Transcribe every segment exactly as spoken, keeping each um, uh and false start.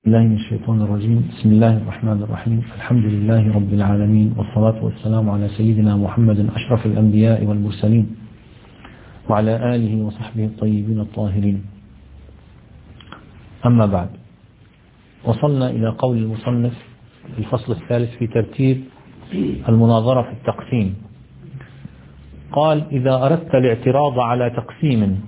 الله من الشيطان الرجيم. بسم الله الرحمن الرحيم. الحمد لله رب العالمين، والصلاة والسلام على سيدنا محمد أشرف الأنبياء والمرسلين وعلى آله وصحبه الطيبين الطاهرين. أما بعد، وصلنا إلى قول المصنف في الفصل الثالث في ترتيب المناظرة في التقسيم. قال: إذا أردت الاعتراض على تقسيم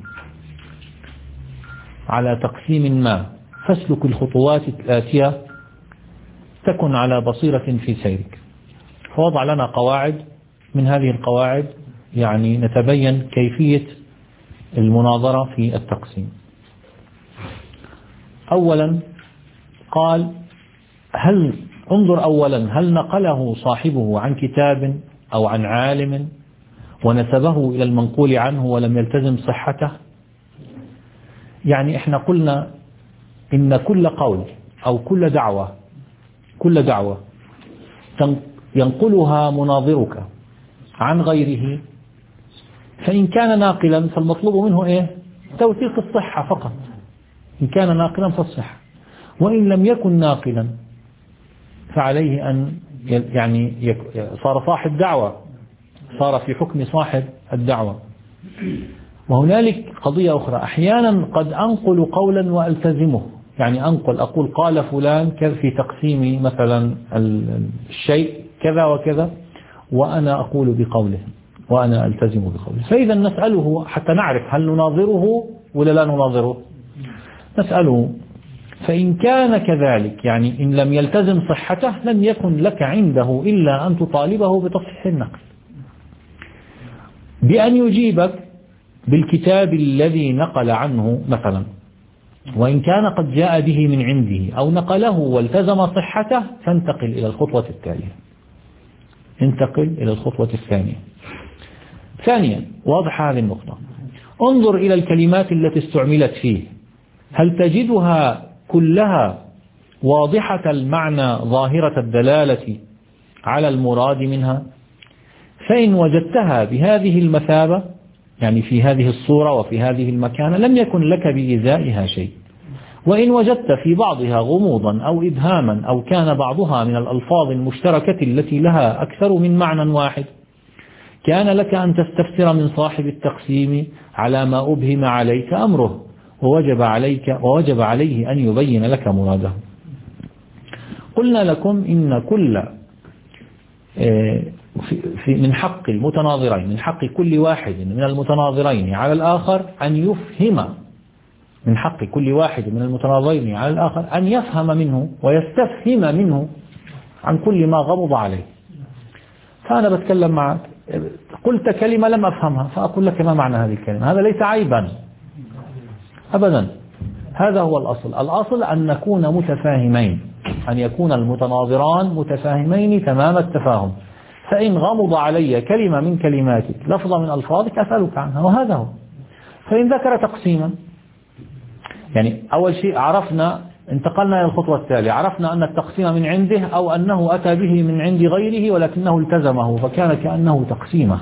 على تقسيم ما فاسلك الخطوات الآتية تكن على بصيرة في سيرك. فوضع لنا قواعد، من هذه القواعد يعني نتبين كيفية المناظرة في التقسيم. أولا قال: هل انظر أولا هل نقله صاحبه عن كتاب أو عن عالم ونسبه إلى المنقول عنه ولم يلتزم صحته. يعني احنا قلنا إن كل قول أو كل دعوة كل دعوة ينقلها مناظرك عن غيره، فإن كان ناقلا فالمطلوب منه إيه؟ توثيق الصحة فقط، إن كان ناقلا فالصحة، وإن لم يكن ناقلا فعليه أن يعني صار صاحب دعوة، صار في حكم صاحب الدعوة. وهنالك قضية أخرى، أحيانا قد أنقل قولا وألتزمه، يعني أنقل أقول قال فلان كذا في تقسيم مثلا الشيء كذا وكذا، وأنا أقول بقوله وأنا ألتزم بقوله. فإذا نسأله حتى نعرف هل نناظره ولا لا نناظره، نسأله. فإن كان كذلك، يعني إن لم يلتزم صحته، لم يكن لك عنده إلا أن تطالبه بتصحيح النقل، بأن يجيبك بالكتاب الذي نقل عنه مثلا، وإن كان قد جاء به من عنده أو نقله والتزم صحته فانتقل إلى الخطوة التالية انتقل إلى الخطوة الثانية. ثانيا، واضح هذه النقطة، انظر إلى الكلمات التي استعملت فيه، هل تجدها كلها واضحة المعنى ظاهرة الدلالة على المراد منها؟ فإن وجدتها بهذه المثابة، يعني في هذه الصورة وفي هذه المكانة، لم يكن لك بإزائها شيء. وإن وجدت في بعضها غموضا أو إبهاما، أو كان بعضها من الألفاظ المشتركة التي لها أكثر من معنى واحد، كان لك أن تستفسر من صاحب التقسيم على ما أبهم عليك أمره، ووجب عليك ووجب عليه أن يبين لك مراده. قلنا لكم إن كل في من حق المتناظرين، من حق كل واحد من المتناظرين على الآخر أن يفهم، من حق كل واحد من المتناظرين على الآخر أن يفهم منه ويستفهم منه عن كل ما غمض عليه. فأنا بتكلم معك، قلت كلمة لم أفهمها، فأقول لك ما معنى هذه الكلمة. هذا ليس عيبا أبدا، هذا هو الأصل. الأصل أن نكون متفاهمين، أن يكون المتناظران متفاهمين تمام التفاهم. فإن غمض علي كلمة من كلماتك، لفظة من ألفاظك، أسألك عنها، وهذا هو. فإن ذكر تقسيما، يعني أول شيء عرفنا، انتقلنا إلى الخطوة التالية، عرفنا أن التقسيم من عنده أو أنه أتى به من عند غيره ولكنه التزمه فكان كأنه تقسيمه،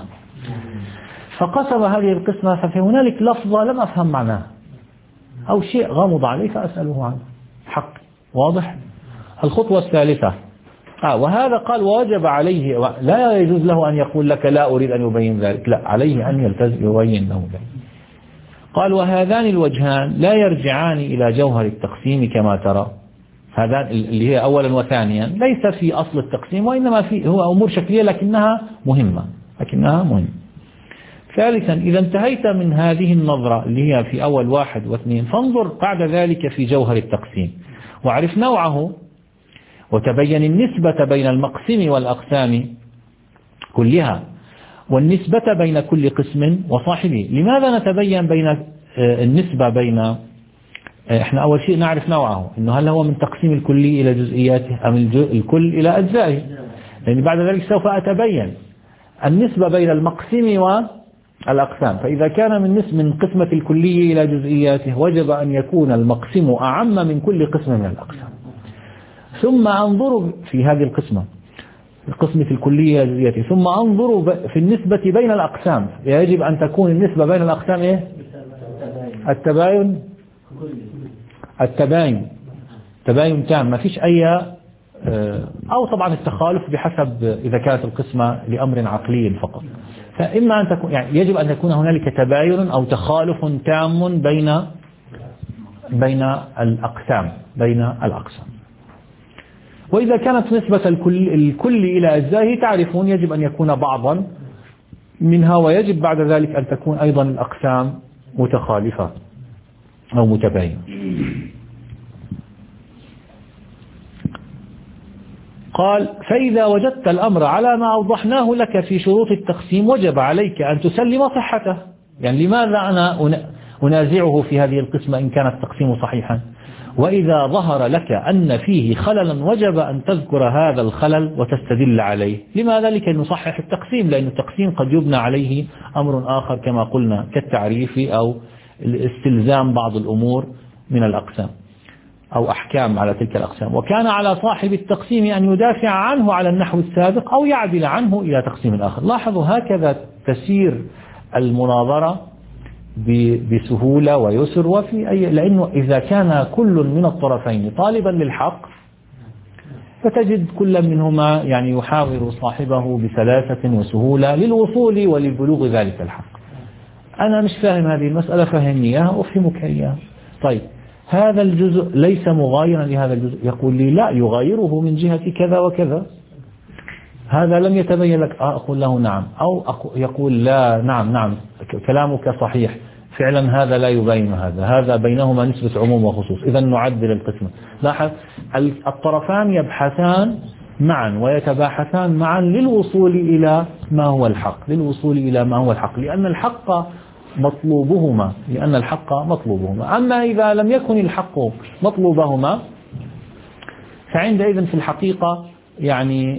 فقسم هذه القسمة. ففي هنالك لفظة لم أفهم معناها أو شيء غمض عليه فأسأله عنه، حق واضح. الخطوة الثالثة، آه وهذا قال ووجب عليه، لا يجوز له أن يقول لك لا أريد أن يبين ذلك، لا، عليه أن يلتزم يبين له ذلك. قال: وهذان الوجهان لا يرجعان إلى جوهر التقسيم كما ترى. هذا اللي هي أولا وثانيا ليس في أصل التقسيم، وإنما في هو أمور شكلية لكنها مهمة لكنها مهمة. ثالثا، إذا انتهيت من هذه النظرة اللي هي في أول واحد واثنين، فانظر بعد ذلك في جوهر التقسيم، وعرف نوعه، وتبين النسبة بين المقسم والأقسام كلها، والنسبة بين كل قسم وصاحبه. لماذا نتبين بين النسبة بين، احنا أول شيء نعرف نوعه، إنه هل هو من تقسيم الكلي إلى جزئياته أم الكل إلى أجزائه، لأن بعد ذلك سوف أتبين النسبة بين المقسم والأقسام. فإذا كان من نسب من قسمة الكلي إلى جزئياته، وجب أن يكون المقسم أعم من كل قسم من الأقسام. ثم أنظر في هذه القسمة، القسمة الكلية جزئياته، ثم أنظر في النسبة بين الأقسام. يجب أن تكون النسبة بين الأقسام إيه؟ التباين التباين تباين تام، ما فيش أي، أو طبعا التخالف بحسب إذا كانت القسمة لأمر عقلي فقط. فإما أن تكون يعني يجب أن يكون هنالك تباين أو تخالف تام بين بين الأقسام بين الأقسام. وإذا كانت نسبة الكل, الكل إلى أجزائه تعرفون يجب أن يكون بعضا منها، ويجب بعد ذلك أن تكون أيضا الأقسام متخالفة أو متباينة. قال: فإذا وجدت الأمر على ما أوضحناه لك في شروط التقسيم وجب عليك أن تسلم صحته. يعني لماذا أنا أنازعه في هذه القسمة إن كان التقسيم صحيحا؟ وإذا ظهر لك أن فيه خللا وجب أن تذكر هذا الخلل وتستدل عليه. لماذا؟ لكي نصحح التقسيم، لأن التقسيم قد يبنى عليه أمر آخر كما قلنا كالتعريف أو الاستلزام بعض الأمور من الأقسام أو أحكام على تلك الأقسام. وكان على صاحب التقسيم أن يدافع عنه على النحو السابق أو يعدل عنه إلى تقسيم آخر. لاحظوا هكذا تسير المناظرة بسهولة ويسر. وفي أي لأنه إذا كان كل من الطرفين طالبا للحق فتجد كل منهما يعني يحاور صاحبه بسلاسة وسهولة للوصول ولبلوغ ذلك الحق. أنا مش فاهم هذه المسألة، فهمني إياها أفهمك إياها. طيب هذا الجزء ليس مغايرا لهذا الجزء، يقول لي لا يغايره من جهة كذا وكذا. هذا لم يتبين لك، أقول له نعم، أو يقول لا نعم نعم كلامك صحيح فعلا هذا لا يبين هذا، هذا بينهما نسبة عموم وخصوص، إذا نعدل القسمة. لاحظ الطرفان يبحثان معا ويتباحثان معا للوصول إلى ما هو الحق، للوصول إلى ما هو الحق، لأن الحق مطلوبهما لأن الحق مطلوبهما. أما إذا لم يكن الحق مطلوبهما فعندئذ في الحقيقة يعني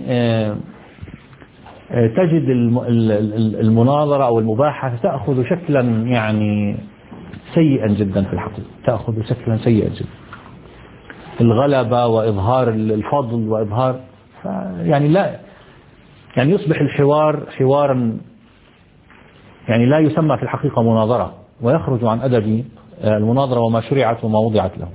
تجد المناظرة أو المباحثة تأخذ شكلا يعني سيئا جدا في الحقيقة، تأخذ شكلا سيئا جدا، الغلبة وإظهار الفضل وإظهار يعني لا يعني يصبح الحوار حوارا يعني لا يسمى في الحقيقة مناظرة، ويخرج عن أدب المناظرة وما شرعت وما وضعت له.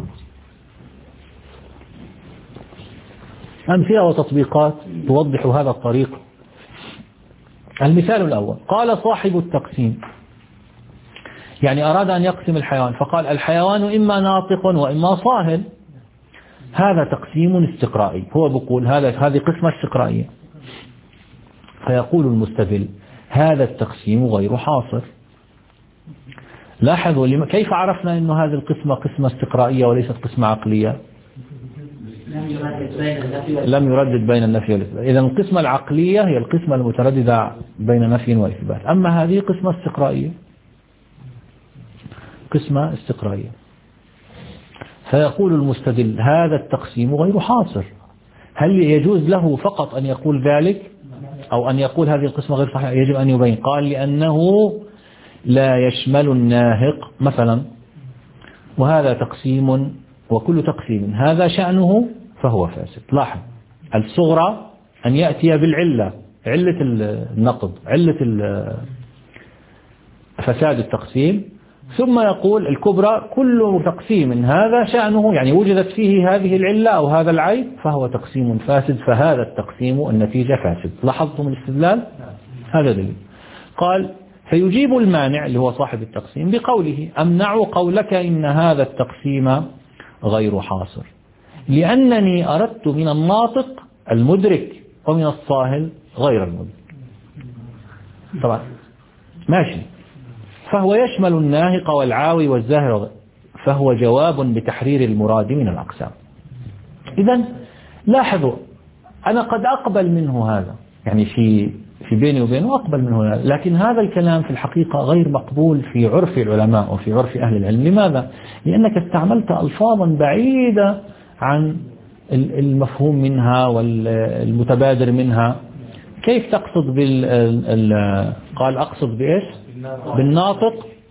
أمثلة وتطبيقات توضح هذا الطريق. المثال الأول: قال صاحب التقسيم، يعني أراد أن يقسم الحيوان فقال الحيوان إما ناطق وإما صاهل. هذا تقسيم استقرائي، هو بيقول هذا هذه قسمة استقرائية. فيقول المستدل هذا التقسيم غير حاصر. لاحظوا كيف عرفنا أن هذه القسمة قسمة استقرائية وليست قسمة عقلية؟ لم يردد بين النفي والإثبات. إذا القسمة العقلية هي القسمة المترددة بين نفي وإثبات، أما هذه قسمة استقرائية، قسمة استقرائية. فيقول المستدل هذا التقسيم غير حاصر. هل يجوز له فقط أن يقول ذلك أو أن يقول هذه القسمة غير صحيحة؟ يجب أن يبين. قال لأنه لا يشمل الناهق مثلا، وهذا تقسيم وكل تقسيم هذا شأنه فهو فاسد. لاحظ الصغرى أن يأتي بالعلة، علة النقض، علة فساد التقسيم، ثم يقول الكبرى كل تقسيم هذا شأنه يعني وجدت فيه هذه العلة أو هذا العيب فهو تقسيم فاسد، فهذا التقسيم النتيجة فاسد. لاحظتم الاستدلال؟ هذا دليل. قال فيجيب المانع اللي هو صاحب التقسيم بقوله أمنع قولك إن هذا التقسيم غير حاصر لأنني أردت من الناطق المدرك ومن الصاهل غير المدرك. طبعا ماشي، فهو يشمل الناهق والعاوي والزاهر، فهو جواب بتحرير المراد من الأقسام. إذن لاحظوا أنا قد أقبل منه هذا، يعني في في بيني وبينه أقبل منه هذا، لكن هذا الكلام في الحقيقة غير مقبول في عرف العلماء وفي عرف أهل العلم. لماذا؟ لأنك استعملت ألفاظا بعيدة عن المفهوم منها والمتبادر منها. كيف تقصد بال قال أقصد بإيش؟ بالناطق.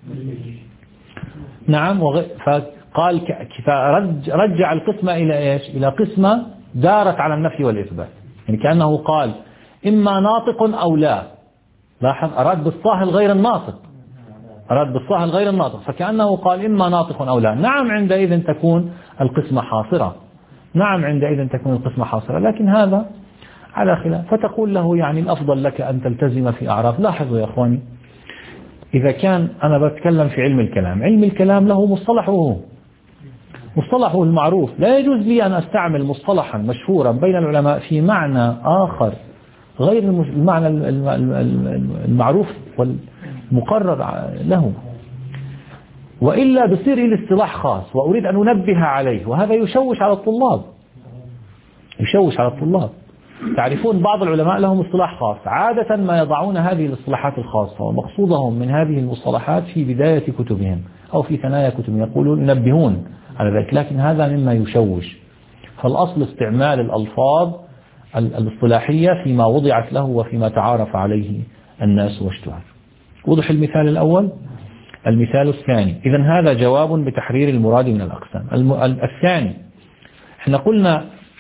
نعم، فقال فرجع القسمة إلى إيش؟ إلى قسمة دارت على النفي والإثبات، يعني كأنه قال إما ناطق أو لا. لاحظ أراد بالصاهل غير الناطق، أراد بالصاهل غير الناطق، فكأنه قال إما ناطق أو لا. نعم، عندئذ تكون القسمة حاصرة، نعم عندئذ تكون القسمة حاصلة، لكن هذا على خلاف. فتقول له يعني الأفضل لك أن تلتزم في أعراف. لاحظوا يا أخواني، إذا كان أنا بتكلم في علم الكلام، علم الكلام له مصطلحه مصطلحه المعروف، لا يجوز لي أن أستعمل مصطلحا مشهورا بين العلماء في معنى آخر غير المعنى المعروف والمقرر له، وإلا بصير الاصطلاح خاص وأريد أن أنبه عليه، وهذا يشوش على الطلاب يشوش على الطلاب. تعرفون بعض العلماء لهم اصطلاح خاص، عادة ما يضعون هذه الاصطلاحات الخاصة ومقصودهم من هذه المصطلحات في بداية كتبهم أو في ثنايا كتبهم، يقولون ينبهون على ذلك، لكن هذا مما يشوش. فالأصل استعمال الألفاظ الاصطلاحية فيما وضعت له وفيما تعارف عليه الناس واشتهر. وضح المثال الأول. المثال الثاني، إذن هذا جواب بتحرير المراد من الأقسام. الثاني احنا قلنا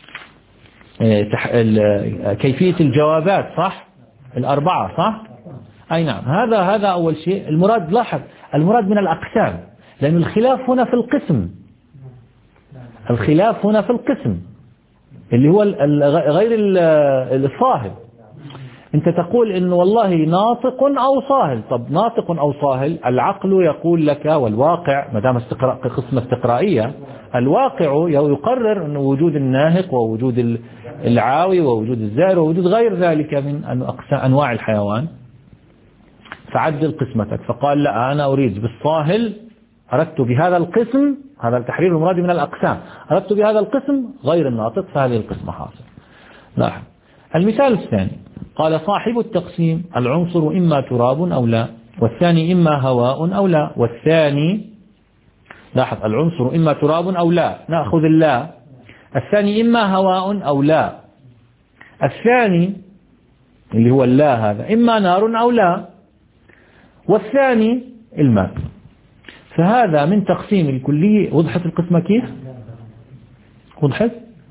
كيفية الجوابات صح، الأربعة صح، أي نعم. هذا هذا أول شيء. المراد، لاحظ المراد من الأقسام، لأن الخلاف هنا في القسم، الخلاف هنا في القسم اللي هو غير الصاهل. أنت تقول إنه والله ناطق أو صاهل. طب ناطق أو صاهل، العقل يقول لك والواقع، ما دام استقراء قسمة استقرائية، الواقع يقرر أن وجود الناهق ووجود العاوي ووجود الزائر ووجود غير ذلك من أنواع الحيوان. فعدل قسمتك، فقال لا أنا أريد بالصاهل، أردت بهذا القسم، هذا التحرير المراد من الأقسام، أردت بهذا القسم غير الناطق، فهذه القسمة حاصل. لاحظ المثال الثاني، قال صاحب التقسيم العنصر إما تراب أو لا، والثاني إما هواء أو لا. والثاني، لاحظ العنصر إما تراب أو لا، نأخذ اللا. الثاني إما هواء أو لا. الثاني اللي هو اللا هذا إما نار أو لا. والثاني الماء. فهذا من تقسيم الكلية. وضحت القسمة كيف؟ وضحت؟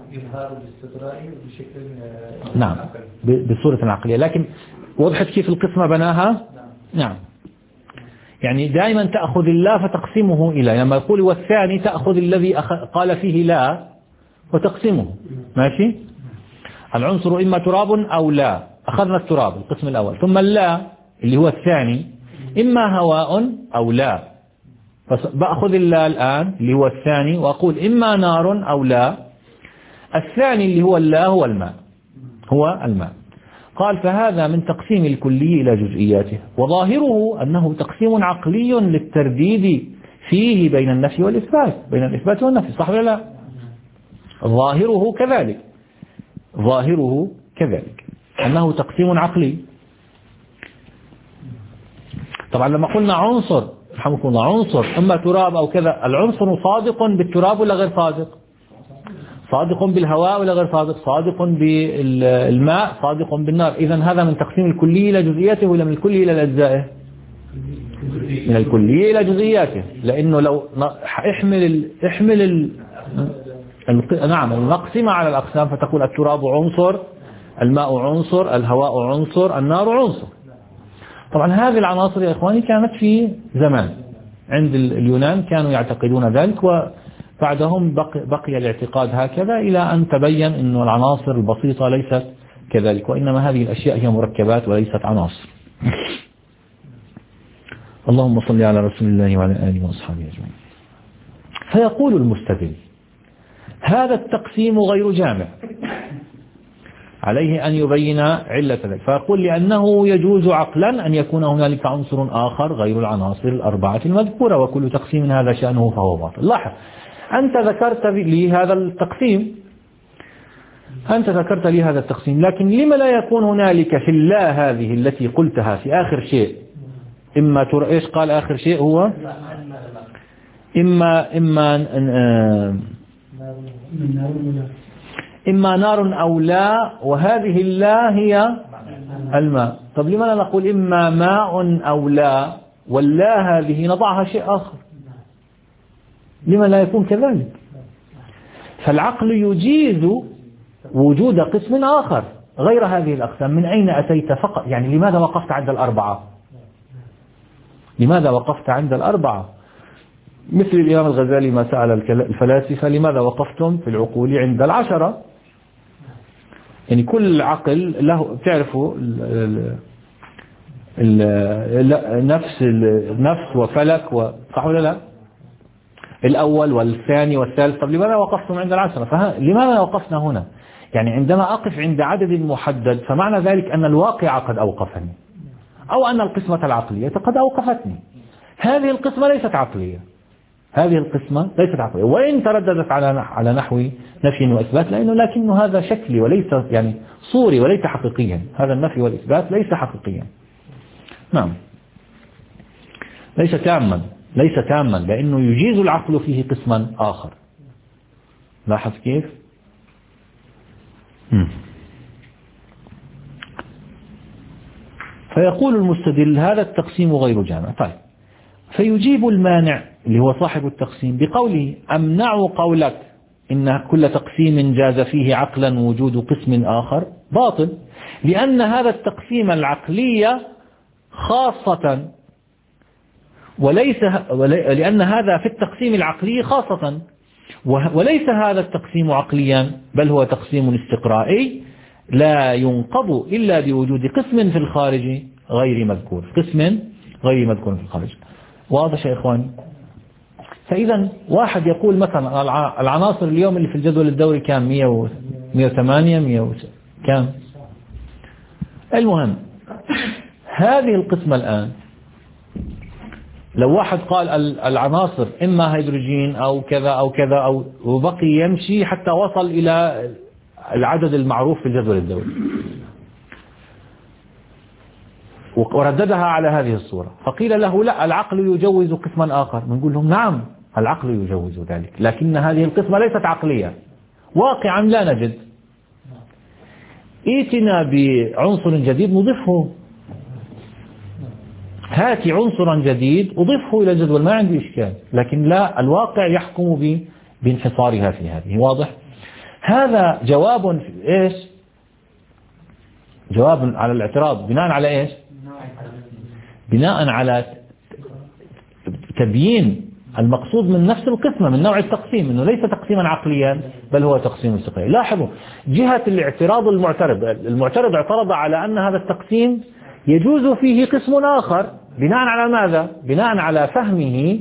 نعم بصورة عقلية، لكن وضحت كيف القسمة بناها؟ نعم. يعني دائما تأخذ اللا فتقسمه إلى، لما يقول والثاني تأخذ الذي قال فيه لا وتقسمه. ماشي. العنصر إما تراب أو لا، أخذنا التراب القسم الأول، ثم اللا اللي هو الثاني إما هواء أو لا، فبأخذ اللا الآن اللي هو الثاني وأقول إما نار أو لا. الثاني اللي هو اللا هو الماء، هو الماء. قال فهذا من تقسيم الكلي إلى جزئياته، وظاهره أنه تقسيم عقلي للترديد فيه بين النفي والإثبات، بين الإثبات والنفي، صح ولا لا؟ ظاهره كذلك، ظاهره كذلك أنه تقسيم عقلي. طبعا لما قلنا عنصر، رحمكم الله، عنصر إما تراب أو كذا، العنصر صادق بالتراب ولا غير صادق؟ صادق بالهواء ولا غير صادق؟ صادق بالماء، صادق بالنار. إذن هذا من تقسيم الكلي إلى جزئياته ولا من الكلي إلى أجزائه؟ من الكلي إلى جزئياته، لأنه لو احمل ال... احمل ال... ال... نعم المقسمة على الأقسام، فتقول التراب عنصر، الماء عنصر، الهواء عنصر، النار عنصر. طبعا هذه العناصر يا إخواني كانت في زمان عند اليونان كانوا يعتقدون ذلك، وبعدهم بقي, بقي الاعتقاد هكذا إلى أن تبين أن العناصر البسيطة ليست كذلك، وإنما هذه الأشياء هي مركبات وليست عناصر. اللهم صل على رسول الله وعلى آله وأصحابه أجمعين. فيقول المستدل هذا التقسيم غير جامع، عليه أن يبين علة ذلك، فيقول لأنه يجوز عقلا أن يكون هنالك عنصر آخر غير العناصر الأربعة المذكورة، وكل تقسيم هذا شأنه فهو باطل. لاحظ أنت ذكرت لي هذا التقسيم، أنت ذكرت لي هذا التقسيم، لكن لما لا يكون هنالك في الله هذه التي قلتها في آخر شيء؟ إما ترى إيش قال آخر شيء هو إما إما إما نار أو لا، وهذه اللا هي الماء. طب لماذا نقول إما ماء أو لا، واللا هذه نضعها شيء آخر؟ لما لا يكون كذلك؟ فالعقل يجيز وجود قسم آخر غير هذه الأقسام. من أين أتيت فقط؟ يعني لماذا وقفت عند الأربعة؟ لماذا وقفت عند الأربعة؟ مثل الإمام الغزالي ما سأل الفلاسفة لماذا وقفتم في العقول عند العشرة؟ يعني كل عقل له تعرفوا نفس نفس وفلك صح ولا لا؟ الأول والثاني والثالث. طب لماذا وقفتم عند العشرة؟ لماذا وقفنا هنا؟ يعني عندما أقف عند عدد محدد فمعنى ذلك أن الواقع قد أوقفني، أو أن القسمة العقلية قد أوقفتني. هذه القسمة ليست عقلية، هذه القسمة ليست عقلية، وإن ترددت على على نحو نفي وإثبات، لأنه لكنه هذا شكلي وليس يعني صوري وليس حقيقيا. هذا النفي والإثبات ليس حقيقيا. نعم، ليس تاما، ليس تاما، لأنه يجيز العقل فيه قسما آخر. لاحظ كيف؟ مم. فيقول المستدل هذا التقسيم غير جامع. طيب، فيجيب المانع اللي هو صاحب التقسيم بقوله أمنع قولك إن كل تقسيم جاز فيه عقلا وجود قسم آخر باطل، لأن هذا التقسيم العقلي خاصة وليس لأن هذا في التقسيم العقلي خاصة، وليس هذا التقسيم عقليا بل هو تقسيم استقرائي لا ينقض إلا بوجود قسم في الخارج غير مذكور، قسم غير مذكور في الخارج. واضح يا إخواني؟ فإذا واحد يقول مثلا العناصر اليوم اللي في الجدول الدوري كام؟ مئة وثمانية مئة كام؟ المهم هذه القسمة الآن لو واحد قال العناصر إما هيدروجين أو كذا أو كذا أو وبقي يمشي حتى وصل إلى العدد المعروف في الجدول الدوري ورددها على هذه الصورة، فقيل له لا العقل يجوز قسما آخر، نقول لهم نعم العقل يجوز ذلك، لكن هذه القسمة ليست عقلية، واقعا لا نجد. ائتنا بعنصر جديد نضيفه، هاتي عنصرا جديد أضيفه إلى الجدول ما عندي إشكال، لكن لا، الواقع يحكم بانحصارها في هذه. واضح؟ هذا جواب إيش؟ جواب على الاعتراض بناء على إيش؟ بناء على تبيين المقصود من نفس القسمة من نوع التقسيم، إنه ليس تقسيما عقليا بل هو تقسيم استقرائي. لاحظوا جهة الاعتراض، المعترض المعترض اعترض على أن هذا التقسيم يجوز فيه قسم آخر بناء على ماذا؟ بناء على فهمه.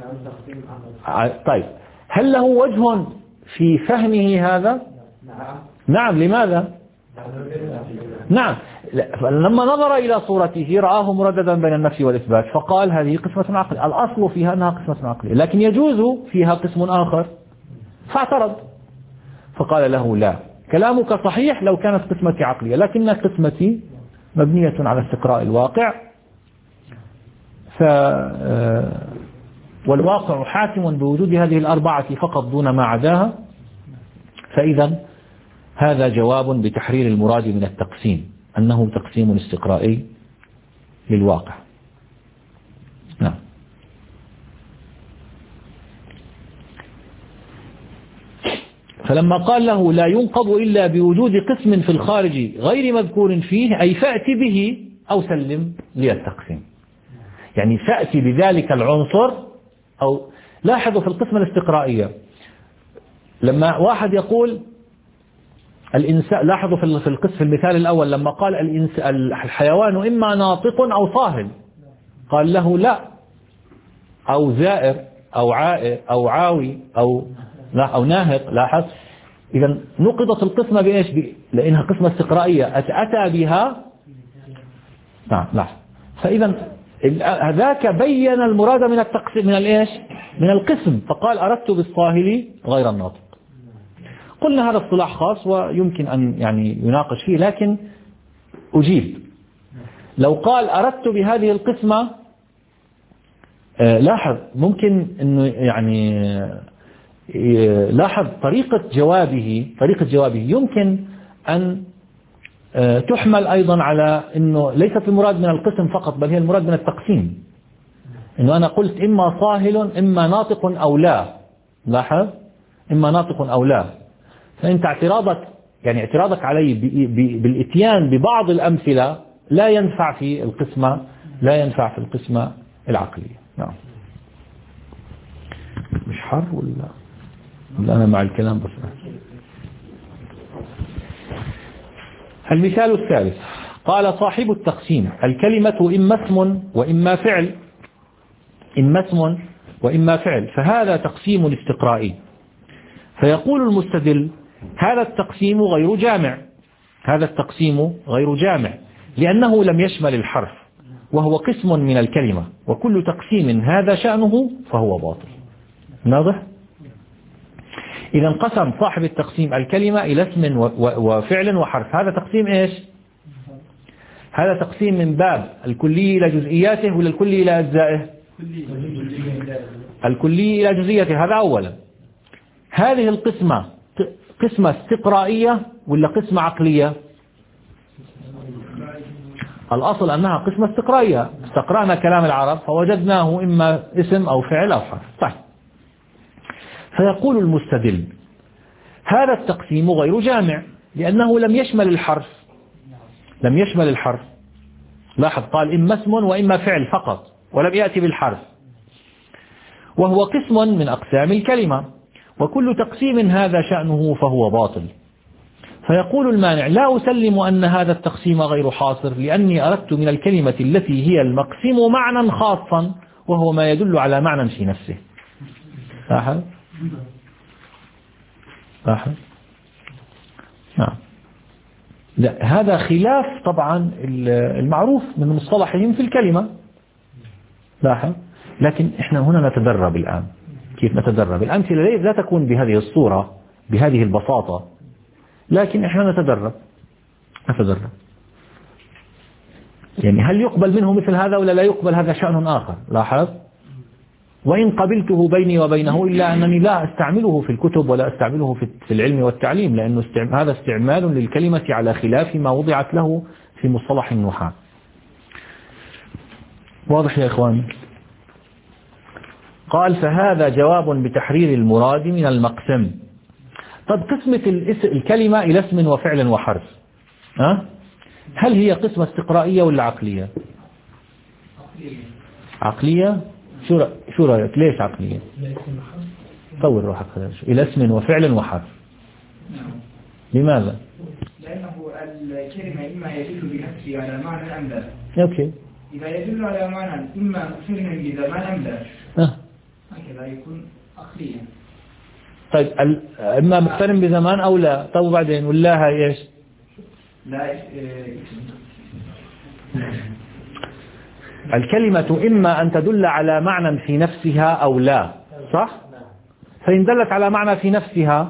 طيب هل له وجه في فهمه هذا؟ نعم. لماذا؟ نعم، لما نظر إلى صورته رآه مرددا بين النفي والإثبات فقال هذه قسمة عقلية، الأصل فيها أنها قسمة عقلية لكن يجوز فيها قسم آخر، فاعترض فقال له لا، كلامك صحيح لو كانت قسمتي عقلية، لكن قسمتي مبنية على استقراء الواقع، ف والواقع حاكم بوجود هذه الأربعة فقط دون ما عداها. فإذا هذا جواب بتحرير المراد من التقسيم أنه تقسيم استقرائي للواقع. نعم. فلما قال له لا ينقض إلا بوجود قسم في الخارج غير مذكور فيه، أي فأتي به أو سلم لي التقسيم، يعني فأتي بذلك العنصر. أو لاحظوا في القسمة الاستقرائية لما واحد يقول الإنسان، لاحظوا في القسم في المثال الأول لما قال الحيوان إما ناطق أو صاهل، قال له لا، أو زائر أو عائر أو عاوي أو لا أو ناهق. لاحظ إذا نقضت القسمة بإيش؟ لأنها قسمة استقرائية أتى بها. نعم لاحظ. فإذا هذاك بين المراد من التقسيم من الإيش؟ من القسم، فقال أردت بالصاهل غير الناطق. قلنا هذا اصطلاح خاص ويمكن أن يعني يناقش فيه، لكن أجيب لو قال أردت بهذه القسمة، آه لاحظ ممكن أنه يعني آه لاحظ طريقة جوابه طريقة جوابه يمكن أن آه تحمل أيضا على أنه ليست المراد من القسم فقط بل هي المراد من التقسيم، أنه أنا قلت إما صاهل إما ناطق أو لا. لاحظ إما ناطق أو لا، فأنت اعتراضك يعني اعتراضك علي بالإتيان ببعض الأمثلة لا ينفع في القسمة لا ينفع في القسمة العقلية. نعم. حر ولا ولا أنا مع الكلام بس. المثال الثالث قال صاحب التقسيم الكلمة إما اسم وإما فعل، إما اسم وإما فعل، فهذا تقسيم استقرائي. فيقول المستدل هذا التقسيم غير جامع، هذا التقسيم غير جامع لأنه لم يشمل الحرف وهو قسم من الكلمة، وكل تقسيم هذا شأنه فهو باطل. واضح؟ إذا انقسم صاحب التقسيم الكلمة إلى اسم وفعل وحرف، هذا تقسيم إيش؟ هذا تقسيم من باب الكلي إلى جزئياته ولا الكلي إلى أجزائه؟ الكلي إلى جزئياته، هذا أولا. هذه القسمة قسمة استقرائية ولا قسمة عقلية؟ الأصل أنها قسمة استقرائية، استقرأنا كلام العرب فوجدناه إما اسم أو فعل أو حرف. طيب، فيقول المستدل هذا التقسيم غير جامع لأنه لم يشمل الحرف، لم يشمل الحرف. لاحظ قال إما اسم وإما فعل فقط ولم يأتي بالحرف، وهو قسم من أقسام الكلمة، وكل تقسيم هذا شأنه فهو باطل. فيقول المانع لا أسلم أن هذا التقسيم غير حاصر لأني أردت من الكلمة التي هي المقسم معنى خاصا وهو ما يدل على معنى في نفسه. لاحظ لاحظ نعم. لا، هذا خلاف طبعا المعروف من مصطلحهم في الكلمة. لاحظ، لكن احنا هنا نتدرب الآن. كيف نتدرب؟ الأمثلة لا تكون بهذه الصورة بهذه البساطة، لكن احنا نتدرب نتدرب يعني هل يقبل منه مثل هذا ولا لا يقبل، هذا شأن آخر. لاحظ، وإن قبلته بيني وبينه إلا أنني لا أستعمله في الكتب ولا أستعمله في العلم والتعليم، لأنه هذا استعمال للكلمة على خلاف ما وضعت له في مصطلح النحاة. واضح يا إخواني؟ قال فهذا جواب بتحرير المراد من المقسم. طب قسمة الكلمة إلى اسم وفعل وحرف، أه؟ هل هي قسمة استقرائية ولا عقلية؟ عقلية. شو شو رأيك؟ ليش عقلية؟ طور روحك إلى اسم وفعل وحرف. لماذا؟ لأنه الكلمة إما يدل بنفسه على معنى أم لا. أوكي. إذا يدل على معنى إما مقترنا بزمان أم لا، أه. هكذا يكون عقليا. طيب إما مقترن بزمان أو لا، طب وبعدين ولاها إيش؟ لا. الكلمة إما أن تدل على معنى في نفسها أو لا، صح؟ فإن دلت على معنى في نفسها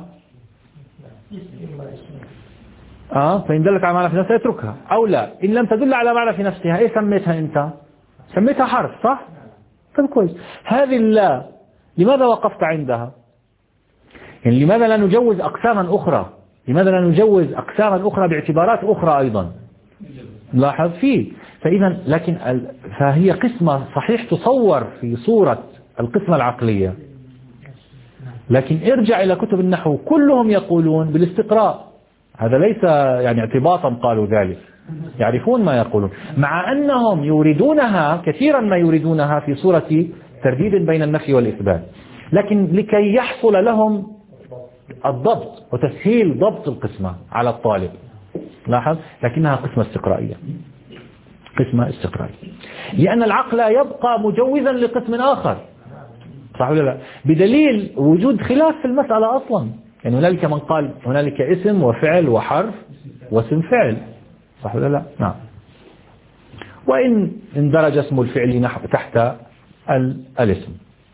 آه فإن دلت على معنى في نفسها اتركها، أو لا إن لم تدل على معنى في نفسها. إيه سميتها أنت؟ سميتها حرف، صح؟ طيب كويس. هذه اللا لماذا وقفت عندها؟ يعني لماذا لا نجوز أقساما أخرى؟ لماذا لا نجوز أقساما أخرى باعتبارات أخرى أيضا؟ لاحظ فيه. فإذا لكن فهي قسمة صحيح تصور في صورة القسمة العقلية، لكن ارجع إلى كتب النحو كلهم يقولون بالاستقراء. هذا ليس يعني اعتباطا قالوا ذلك، يعرفون ما يقولون، مع أنهم يريدونها كثيرا ما يريدونها في صورة ترديد بين النفي والإثبات، لكن لكي يحصل لهم الضبط وتسهيل ضبط القسمة على الطالب. لاحظ، لكنها قسمة استقرائية، قسمة استقرائية، لأن العقل يبقى مجوزا لقسم آخر، صح ولا لا؟ بدليل وجود خلاف في المسألة أصلا. يعني هنالك من قال هنالك اسم وفعل وحرف واسم فعل، صح ولا لا؟ نعم. وإن اندرج اسم الفعل تحت الاسم.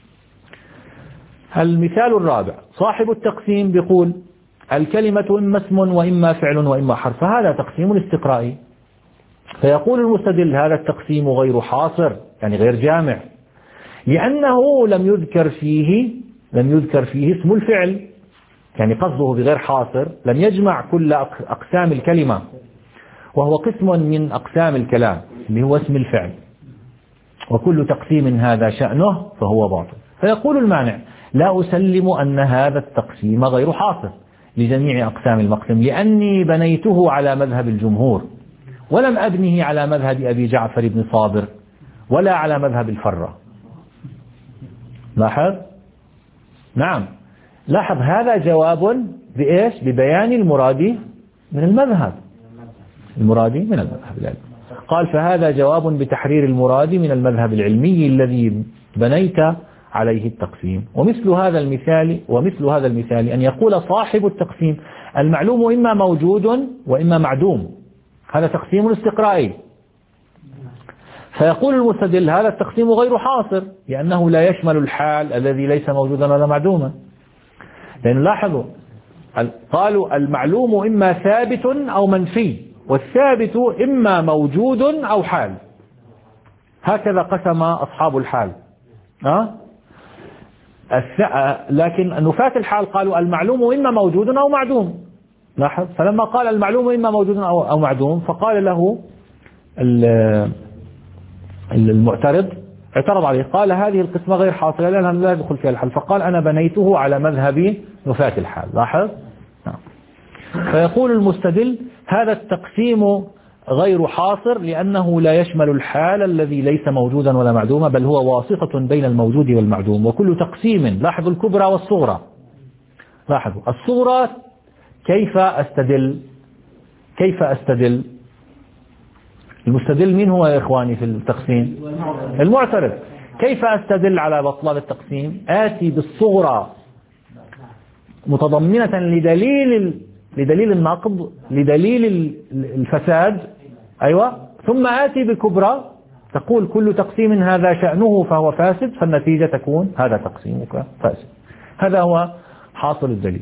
المثال الرابع صاحب التقسيم بيقول الكلمة إما اسم وإما فعل وإما حرف، فهذا تقسيم استقرائي. فيقول المستدل هذا التقسيم غير حاصر، يعني غير جامع، لأنه لم يذكر فيه لم يذكر فيه اسم الفعل، يعني قصده بغير حاصر لم يجمع كل أقسام الكلمة، وهو قسم من أقسام الكلام اللي هو اسم الفعل، وكل تقسيم هذا شأنه فهو باطل. فيقول المانع لا أسلم أن هذا التقسيم غير حاصر لجميع أقسام المقسم، لأني بنيته على مذهب الجمهور ولم أبنه على مذهب أبي جعفر بن صابر ولا على مذهب الفرة. لاحظ، نعم، لاحظ هذا جواب بإيش؟ ببيان المراد من المذهب، المراد من المذهب العلمي. قال فهذا جواب بتحرير المراد من المذهب العلمي الذي بنيت عليه التقسيم. ومثل هذا المثال ومثل هذا المثال أن يقول صاحب التقسيم المعلوم إما موجود وإما معدوم، هذا تقسيم استقرائي. فيقول المستدل هذا التقسيم غير حاصر لأنه لا يشمل الحال الذي ليس موجودا ولا معدوما. لأن لاحظوا قالوا المعلوم إما ثابت أو منفي، والثابت إما موجود أو حال، هكذا قسم أصحاب الحال. أه؟ لكن نفاة الحال قالوا المعلوم إما موجود أو معدوم. لاحظ، فلما قال المعلوم إما موجود أو معدوم فقال له المعترض، اعترض عليه، قال هذه القسمة غير حاصلة لأنها لا يدخل فيها الحال، فقال أنا بنيته على مذهب نفاة الحال. لاحظ. فيقول المستدل هذا التقسيم غير حاصر لأنه لا يشمل الحال الذي ليس موجودا ولا معدوما، بل هو واسطة بين الموجود والمعدوم. وكل تقسيم، لاحظوا الكبرى والصغرى، لاحظوا الصغرى كيف أستدل كيف أستدل المستدل مين هو يا إخواني في التقسيم؟ المعترض. كيف أستدل على بطلان التقسيم؟ آتي بالصغرى متضمنة لدليل لدليل النقض، لدليل الفساد، أيوة، ثم آتي بكبرى تقول كل تقسيم هذا شأنه فهو فاسد، فالنتيجة تكون هذا تقسيمك فاسد. هذا هو حاصل الدليل.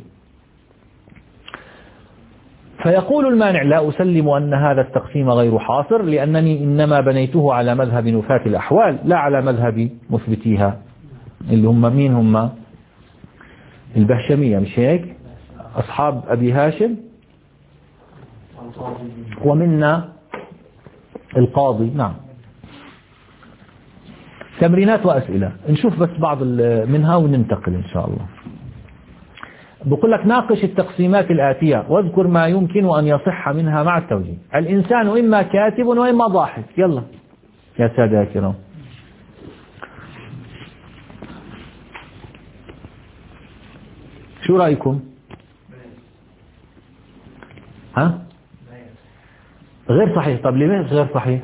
فيقول المانع لا أسلم أن هذا التقسيم غير حاصر لأنني إنما بنيته على مذهب نفاة الأحوال لا على مذهب مثبتيها، اللي هم مين؟ هم البهشمية، مش هيك؟ أصحاب أبي هاشم، ومنا القاضي. نعم. تمرينات وأسئلة، نشوف بس بعض منها وننتقل إن شاء الله. بقول لك ناقش التقسيمات الآتية واذكر ما يمكن أن يصح منها مع التوجيه. الإنسان إما كاتب وإما ضاحك. يلا يا سادة يا كرام، شو رأيكم؟ ها؟ غير صحيح. طب لماذا غير صحيح؟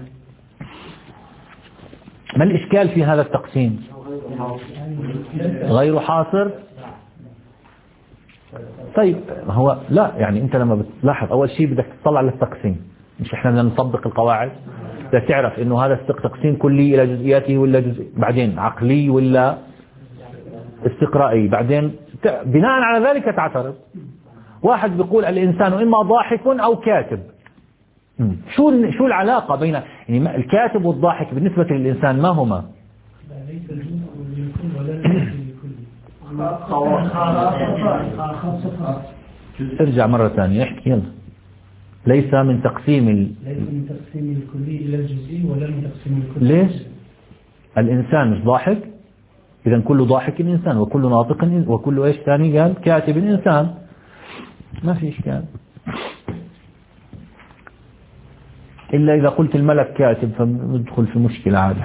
ما الإشكال في هذا التقسيم؟ غير حاصر. طيب هو لا، يعني أنت لما بتلاحظ أول شيء بدك تطلع للتقسيم، مش إحنا بدنا نطبق القواعد، بدك تعرف إنه هذا تقسيم كلي إلى جزئياته ولا جزء، بعدين عقلي ولا استقرائي، بعدين بناء على ذلك تعترض. واحد بيقول الإنسان إما ضاحك أو كاتب. شو شو العلاقة بين يعني الكاتب والضاحك بالنسبة للإنسان؟ ما هما؟ ارجع مرة ثانية احكي يلا. ليس من تقسيم ال... ليس من تقسيم الكلي إلى الجزئي ولا من تقسيم الكلي. ليش؟ الإنسان مش ضاحك، إذا كل ضاحك إنسان وكل ناطق وكل إيش ثاني قال كاتب إنسان، ما في إشكال. إلا إذا قلت الملك كاتب فندخل في مشكلة عادة.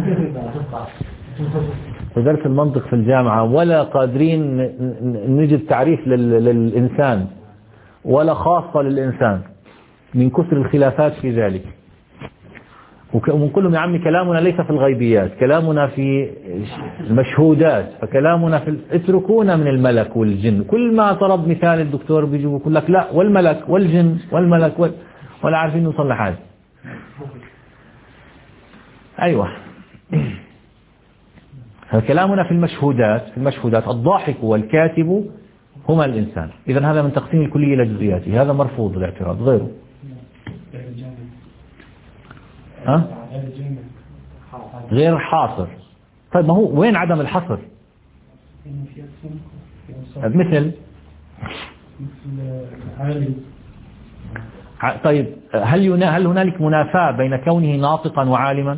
في درس المنطق في الجامعة ولا قادرين نجد تعريف للإنسان ولا خاصة للإنسان من كثر الخلافات في ذلك. ومن كلهم يا عمي كلامنا ليس في الغيبيات، كلامنا في المشهودات، فكلامنا في اتركونا من الملك والجن. كل ما طلب مثال الدكتور بيجي يقول لك لا والملك والجن والملك وال... ولا عارفين نوصل لحاجة. أيوة. فكلامنا في المشهودات، في المشهودات الضاحك والكاتب هما الإنسان. إذا هذا من تقسيم الكلية إلى جزئياته، هذا مرفوض الاعتراض. غيره ها؟ غير حاصر. طيب ما هو وين عدم الحصر؟ مثل طيب هل ينا هل هنالك منافاة بين كونه ناطقا وعالما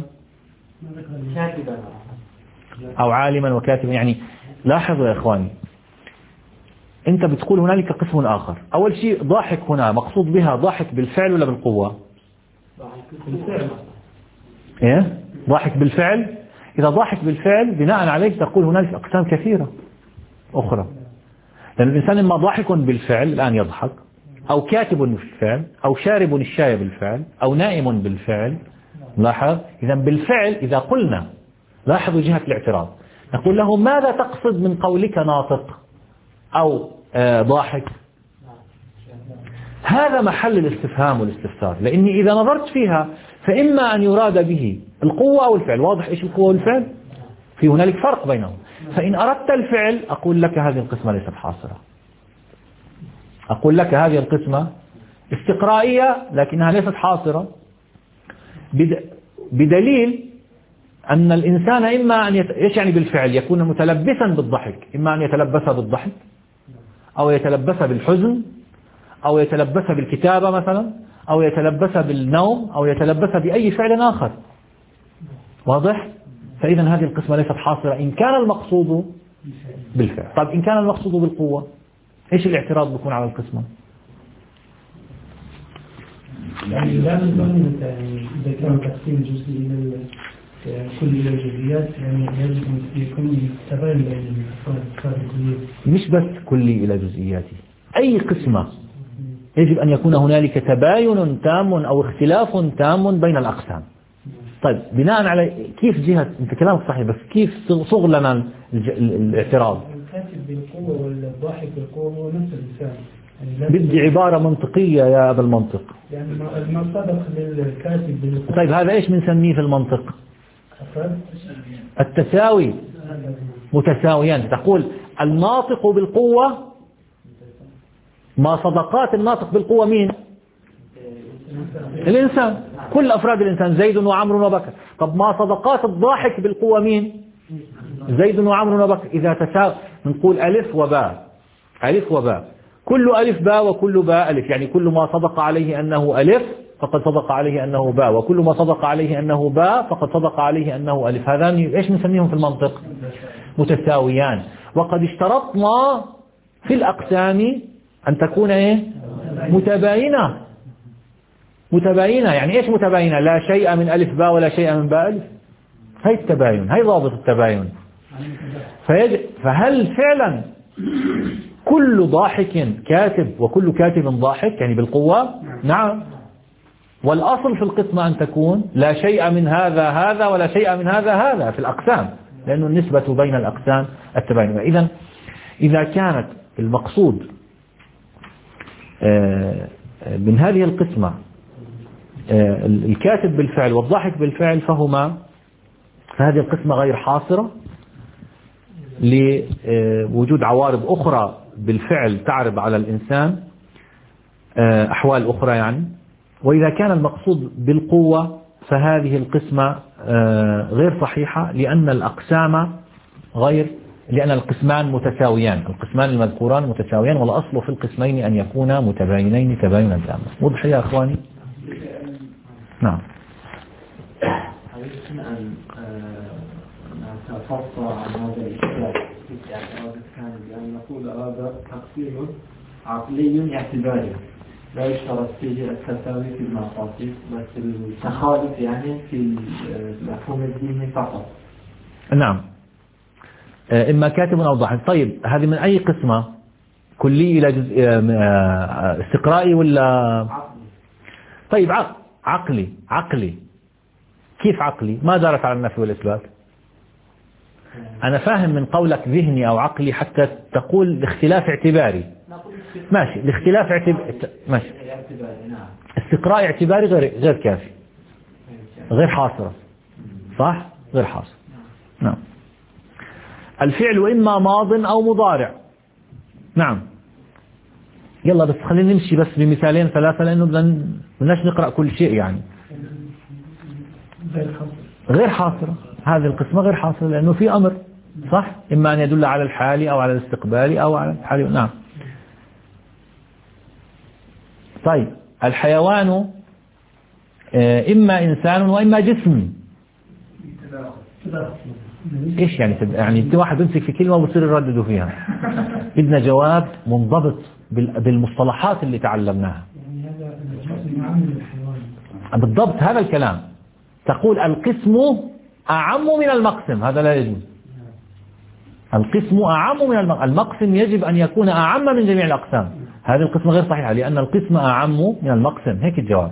أو عالما وكاتبا؟ يعني لاحظوا يا إخواني، أنت بتقول هنالك قسم آخر. أول شيء ضاحك هنا مقصود بها ضاحك بالفعل ولا بالقوة؟ بالفعل. إيه؟ ضاحك بالفعل. إذا ضاحك بالفعل بناء عليه تقول هنالك أقسام كثيرة، أخرى، لأن الإنسان إما ضاحك بالفعل الآن يضحك، أو كاتب بالفعل، أو شارب الشاي بالفعل، أو نائم بالفعل. لاحظ إذا بالفعل إذا قلنا، لاحظوا جهة الاعتراض، نقول له ماذا تقصد من قولك ناطق أو آه ضاحك؟ هذا محل الاستفهام والاستفسار، لأني إذا نظرت فيها فإما أن يراد به القوة أو الفعل. واضح إيش القوة والفعل؟ في هنالك فرق بينهم. فإن أردت الفعل أقول لك هذه القسمة ليست حاصرة، أقول لك هذه القسمة استقرائية لكنها ليست حاصرة، بدليل أن الإنسان إما أن يت... إيش يعني بالفعل؟ يكون متلبسا بالضحك، إما أن يتلبس بالضحك أو يتلبس بالحزن أو يتلبس بالكتابة مثلا، أو يتلبس بالنوم، أو يتلبس بأي فعل آخر. واضح؟ فإذا هذه القسمة ليست حاصرة إن كان المقصود بالفعل. طيب إن كان المقصود بالقوة، إيش الاعتراض بيكون على القسمة؟ يعني لا نظن يعني إذا كان تقسيم جزئي إلى كل إلى الجزئيات، يعني يجب أن يكون تباين بين الأفراد الكلية، مش بس كلي إلى جزئياته. أي قسمة يجب أن يكون هنالك تباين تام أو اختلاف تام بين الأقسام. طيب بناء على كيف جهة، أنت كلامك صحيح، بس كيف صغ لنا الاعتراض؟ الكاتب بالقوة والضاحك بالقوة هو نفس الإنسان. يعني بدي عبارة منطقية يا أبا المنطق. يعني ما صدق للكاتب بالقوة. طيب هذا إيش بنسميه في المنطق؟ التساوي، متساويان. تقول الناطق بالقوة، ما صدقات الناطق بالقوة مين؟ الإنسان، كل أفراد الإنسان، زيد وعمر وبكر. طب ما صدقات الضاحك بالقوة مين؟ زيد وعمر وبكر. إذا تساوي نقول ألف وباء، ألف وباء، كل ألف باء وكل باء ألف، يعني كل ما صدق عليه أنه ألف فقد صدق عليه أنه باء، وكل ما صدق عليه أنه باء فقد صدق عليه أنه ألف. هذان إيش نسميهم في المنطق؟ متساويان. وقد اشترطنا في الأقسام أن تكون إيه؟ متباينة. متباينة يعني إيش متباينة؟ لا شيء من ألف باء ولا شيء من باء ألف. هاي التباين، هاي ضابط التباين. فيجب فهل فعلا كل ضاحك كاتب وكل كاتب ضاحك يعني بالقوة؟ نعم. والأصل في القسمة أن تكون لا شيء من هذا هذا ولا شيء من هذا هذا في الأقسام، لأن النسبة بين الأقسام التباين. إذا إذا كانت المقصود من هذه القسمة الكاتب بالفعل والضاحك بالفعل، فهما فهذه القسمة غير حاصرة لوجود عوارض أخرى بالفعل تعرض على الإنسان أحوال أخرى يعني. وإذا كان المقصود بالقوة فهذه القسمة غير صحيحة، لأن الأقسام غير لأن القسمان متساويان، القسمان المذكوران متساويان، والأصل في القسمين أن يكونا متباينين تباينا تاما. وضح يا أخواني؟ نعم. أردنا أن نتفصل عن هذا الإشكال في الاعتراض الثاني، بأن نقول هذا تقسيم عقلي اعتباري لا يشترط فيه التساوي في المقاصد، بس التخالف يعني في المفهوم الديني فقط. نعم. إما كاتب أو ضاحك. طيب هذه من أي قسمة؟ كلي إلى جزء استقرائي ولا عقلي؟ طيب عقلي. عقلي كيف عقلي؟ ما دارت على النفي والإثبات. أنا فاهم من قولك ذهني أو عقلي حتى تقول الاختلاف اعتباري. ماشي، الاختلاف اعتباري ماشي. استقراء اعتباري غير غير كافي، غير حاصرة. صح؟ غير حاصر. نعم. الفعل إما ماض أو مضارع. نعم. يلا بس خلينا نمشي بس بمثالين ثلاثة، لأنه بدناش نقرأ كل شيء يعني. غير حاصرة، هذه القسمة غير حاصرة لأنه في أمر. صح؟ إما أن يدل على الحال أو على الاستقبال أو على الحال. نعم. طيب الحيوان إما إنسان وإما جسم. إيش يعني؟ يعني أنت واحد يمسك في كلمة وبصير يرددوا فيها. بدنا جواب منضبط بالمصطلحات اللي تعلمناها. بالضبط هذا الكلام. تقول القسم أعم من المقسم، هذا لا يجوز. القسم أعم من المقسم. المقسم يجب أن يكون أعم من جميع الأقسام. هذه القسمة غير صحيحة لأن القسم أعم من المقسم. هيك الجواب.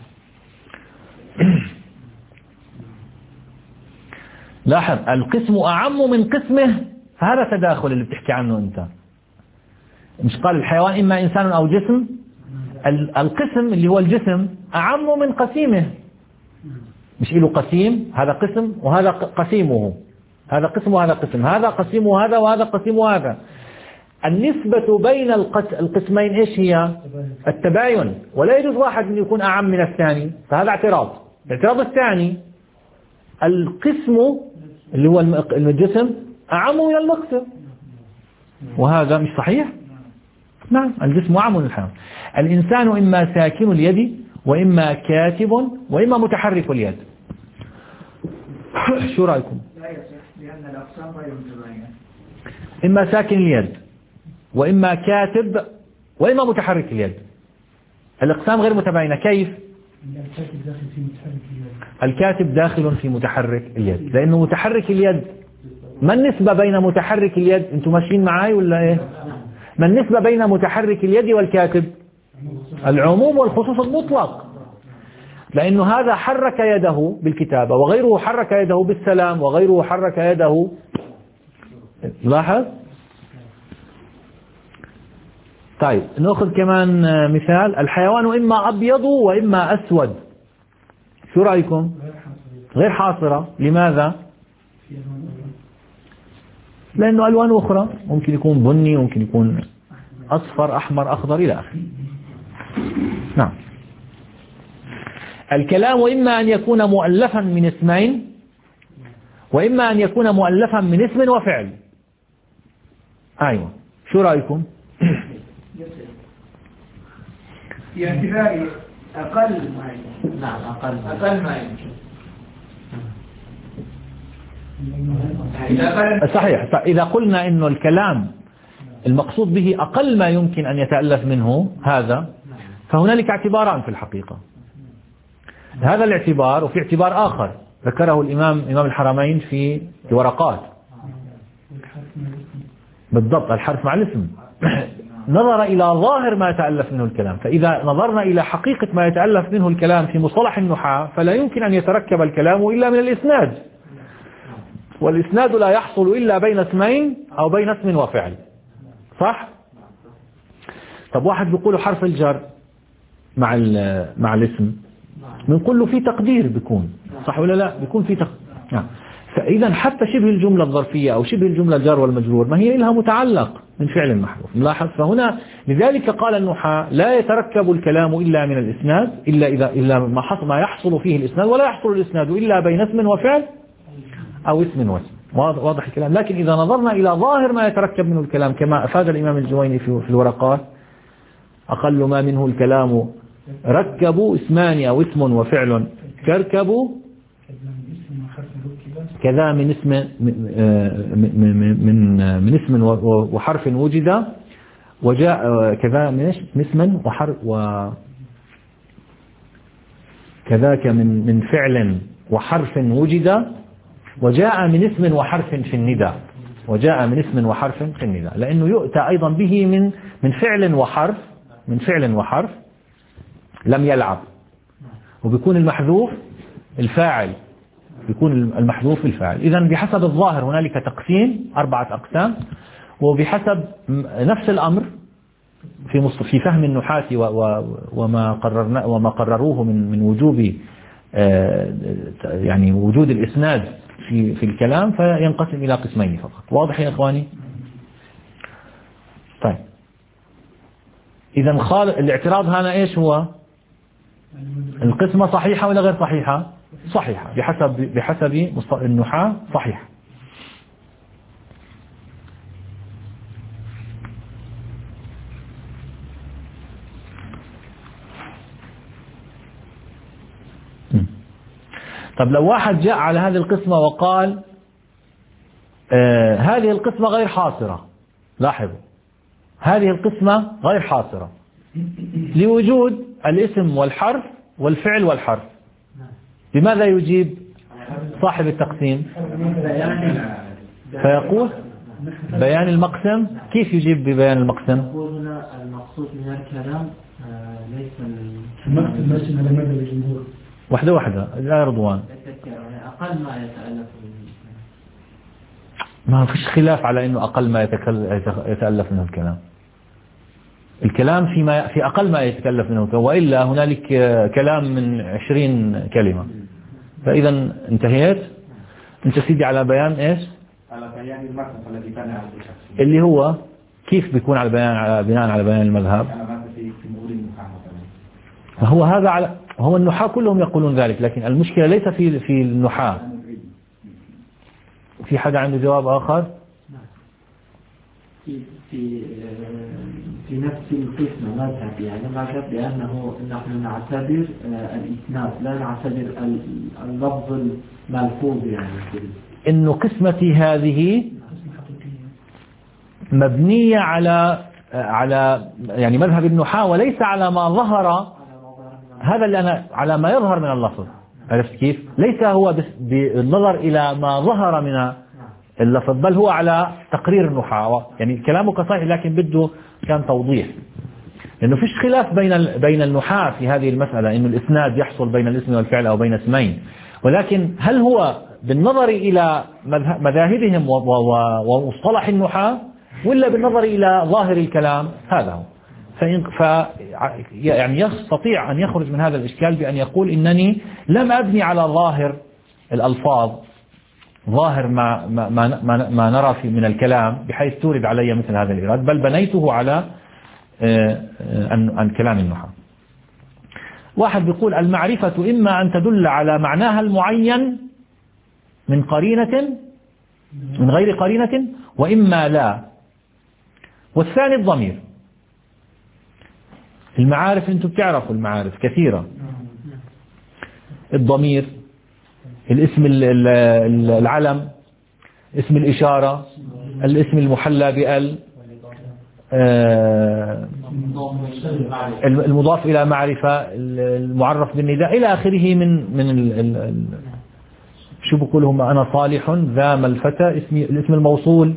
لاحظ القسم أعم من قسمه، فهذا تداخل اللي بتحكي عنه أنت. مش قال الحيوان إما إنسان أو جسم؟ القسم اللي هو الجسم أعم من قسيمه. مش له قسيم، هذا قسم وهذا قسيمه، هذا قسم وهذا قسم، هذا قسيم وهذا وهذا قسيم وهذا. النسبة بين القسمين إيش هي؟ التباين، ولا يجوز واحد أن يكون أعم من الثاني، فهذا اعتراض. الاعتراض الثاني القسم اللي هو الجسم أعم من المقسم، وهذا مش صحيح. نعم الجسم أعم من الحيوان. الإنسان إما ساكن اليد وإما كاتب وإما متحرك اليد. شو رأيكم؟ لا يصح لأن الأقسام غير متباينة. إما ساكن اليد وإما كاتب وإما متحرك اليد. الأقسام غير متباينة. كيف؟ الكاتب داخل في متحرك اليد. الكاتب داخل في متحرك اليد، لأنه متحرك اليد. ما النسبة بين متحرك اليد؟ أنتم ماشيين معاي ولا إيه؟ ما النسبة بين متحرك اليد والكاتب؟ العموم والخصوص المطلق، لأنه هذا حرك يده بالكتابة وغيره حرك يده بالسلام وغيره حرك يده. لاحظ. طيب نأخذ كمان مثال. الحيوان إما أبيض وإما أسود. شو رأيكم؟ غير حاصرة. لماذا؟ لأنه ألوان أخرى، ممكن يكون بني، ممكن يكون أصفر أحمر أخضر إلى آخره. نعم. الكلام إما أن يكون مؤلفا من اسمين وإما أن يكون مؤلفا من اسم وفعل. أيوة. شو رأيكم؟ في اعتبار أقل ما يمكن. نعم أقل أقل ما يمكن. صحيح. إذا قلنا إنه الكلام المقصود به أقل ما يمكن أن يتألف منه هذا، فهنالك اعتباران في الحقيقة. هذا الاعتبار وفي اعتبار آخر ذكره الإمام إمام الحرمين في الورقات. بالضبط، الحرف مع الاسم. نظر إلى ظاهر ما يتألف منه الكلام. فإذا نظرنا إلى حقيقة ما يتألف منه الكلام في مصطلح النحاة، فلا يمكن أن يتركب الكلام إلا من الإسناد، والإسناد لا يحصل إلا بين اسمين أو بين اسم وفعل. صح؟ طب واحد بيقول حرف الجر مع مع الاسم، بنقول له في تقدير، بيكون صح ولا لا؟ بيكون في تقدير. نعم. فإذا حتى شبه الجملة الظرفية أو شبه الجملة الجار والمجرور ما هي لها متعلق من فعل محذوف. نلاحظ. فهنا لذلك قال النحاة لا يتركب الكلام إلا من الإسناد، إلا إذا إلا ما حصل ما يحصل فيه الإسناد، ولا يحصل الإسناد إلا بين اسم وفعل أو اسم واسم. واضح الكلام. لكن إذا نظرنا إلى ظاهر ما يتركب منه الكلام كما أفاد الإمام الجويني في الورقات، أقل ما منه الكلام ركبوا اسمان أو اسم وفعل كركبوا كذا من اسم من من اسم وحرف وجد وجاء كذا من اسم وحرف وكذاك من من فعل وحرف وجد وجاء من اسم وحرف في النداء. وجاء من اسم وحرف في النداء، لأنه يؤتى أيضا به من من فعل وحرف من فعل وحرف لم يلعب، وبيكون المحذوف الفاعل، بيكون المحذوف الفاعل. إذا بحسب الظاهر هنالك تقسيم أربعة أقسام، وبحسب نفس الأمر في في فهم النحاة وما قررنا وما قرروه من من وجوب يعني وجود الإسناد في في الكلام، فينقسم إلى قسمين فقط. واضح يا إخواني؟ طيب إذا خال الاعتراض هنا إيش هو؟ القسمة صحيحة ولا غير صحيحة؟ صحيحة بحسب بحسب النحاة صحيحة. طب لو واحد جاء على هذه القسمة وقال آه هذه القسمة غير حاصرة، لاحظوا هذه القسمة غير حاصرة لوجود الاسم والحرف والفعل والحرف، لماذا يجيب صاحب التقسيم؟ فيقول بيان المقسم. كيف يجيب ببيان المقسم؟ نقول هنا المقصود من الكلام ليس المقسم ماشي على مدى الجمهور. واحدة واحدة لا رضوان. أقل ما يتألف من ما فيش خلاف على إنه أقل ما يتألف منه الكلام. الكلام فيما في أقل ما يتكلف منه، وإلا هنالك كلام من عشرين كلمة. فإذا انتهيت أنت سيدي على بيان إيش؟ على بيان المقسم الذي بنى على الشخص. اللي هو كيف بيكون على بيان على بناء على بيان المذهب؟ فهو هذا على هو النحاة كلهم يقولون ذلك، لكن المشكلة ليس في في النحاة. في حدا عنده جواب آخر؟ في في في نفس القسم مذهب يعني مذهب بأنه نحن نعتبر الإسناد لا نعتبر اللفظ الملفوظ يعني. إنه قسمتي هذه مبنية على على يعني مذهب النحاة وليس على ما ظهر. هذا اللي أنا على ما يظهر من اللفظ. عرفت كيف؟ ليس هو بالنظر إلى ما ظهر من اللفظ، بل هو على تقرير النحاة. يعني كلامك صحيح لكن بده كان توضيح، لأنه فيش خلاف بين بين النحاة في هذه المسألة إنه الإسناد يحصل بين الاسم والفعل أو بين اسمين، ولكن هل هو بالنظر إلى مذاهبهم ومصطلح النحاة ولا بالنظر إلى ظاهر الكلام؟ هذا هو. فإن ف يعني يستطيع أن يخرج من هذا الإشكال بأن يقول إنني لم أبني على ظاهر الألفاظ، ظاهر ما ما ما, ما نرى في من الكلام بحيث تورد علي مثل هذا الإيراد، بل بنيته على عن كلام النحاة. واحد بيقول المعرفة إما أن تدل على معناها المعين من قرينة من غير قرينة وإما لا، والثاني الضمير. المعارف أنتم بتعرفوا المعارف كثيرة، الضمير، الاسم العلم، اسم الإشارة، الاسم المحلى بال، المضاف إلى معرفة، المعرف بالنداء إلى آخره من من ال ال شو بقول هم أنا صالح ذام الفتى اسم الاسم الموصول.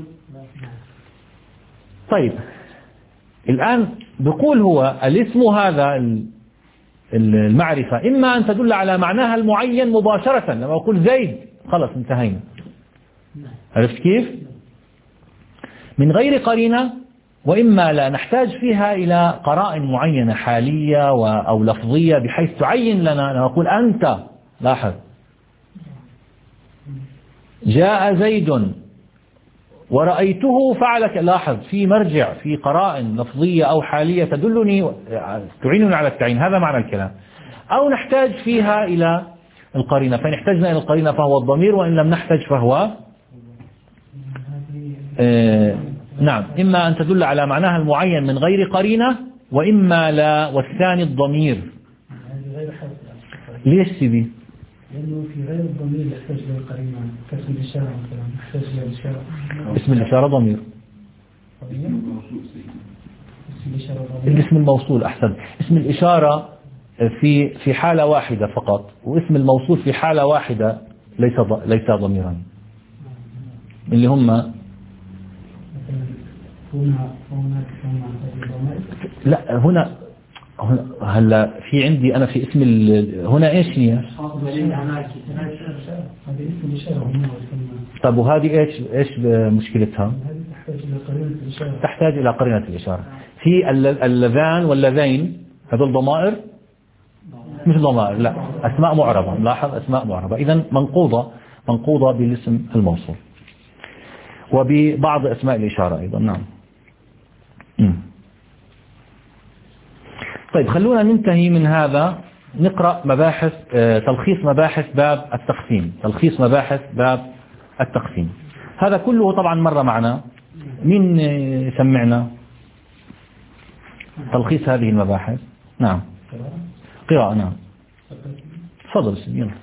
طيب الآن بقول هو الاسم هذا المعرفة إما أن تدل على معناها المعين مباشرة، لما أقول زيد خلص انتهينا. عرفت كيف؟ من غير قرينة، وإما لا نحتاج فيها إلى قرائن معينة حالية أو لفظية بحيث تعين لنا. لما أقول أنت، لاحظ جاء زيد ورأيته فعلك، لاحظ في مرجع في قرائن لفظية أو حالية تدلني تعينني على التعيين. هذا معنى الكلام. أو نحتاج فيها إلى القرينة، فإن احتجنا إلى القرينة فهو الضمير، وإن لم نحتاج فهو آه نعم إما أن تدل على معناها المعين من غير قرينة وإما لا، والثاني الضمير. ليش سيدي؟ لأنه في غير الضمير يحتاج للقرينة كاسم الإشارة مثلا، يحتاج للإشارة. اسم الإشارة ضمير. الاسم الموصول أحسن. اسم الإشارة في في حالة واحدة فقط، واسم الموصول في حالة واحدة ليس ليس ضميرا، اللي هم هنا هناك لا هنا هلا في عندي أنا في اسم هنا إيش هي؟ طب وهذه إيش إيش مشكلتها؟ تحتاج إلى قرينة الإشارة. في اللذان واللذين هذول ضمائر مش ضمائر، لا أسماء معربة. لاحظ أسماء معربة، إذن منقوضة منقوضة بالاسم الموصول وببعض أسماء الإشارة أيضا. نعم. م. طيب خلونا ننتهي من هذا، نقرأ مباحث آه تلخيص مباحث باب التقسيم. تلخيص مباحث باب التقسيم هذا كله طبعا مرة معنا. مين سمعنا تلخيص هذه المباحث؟ نعم قراءة. نعم تفضل يلا.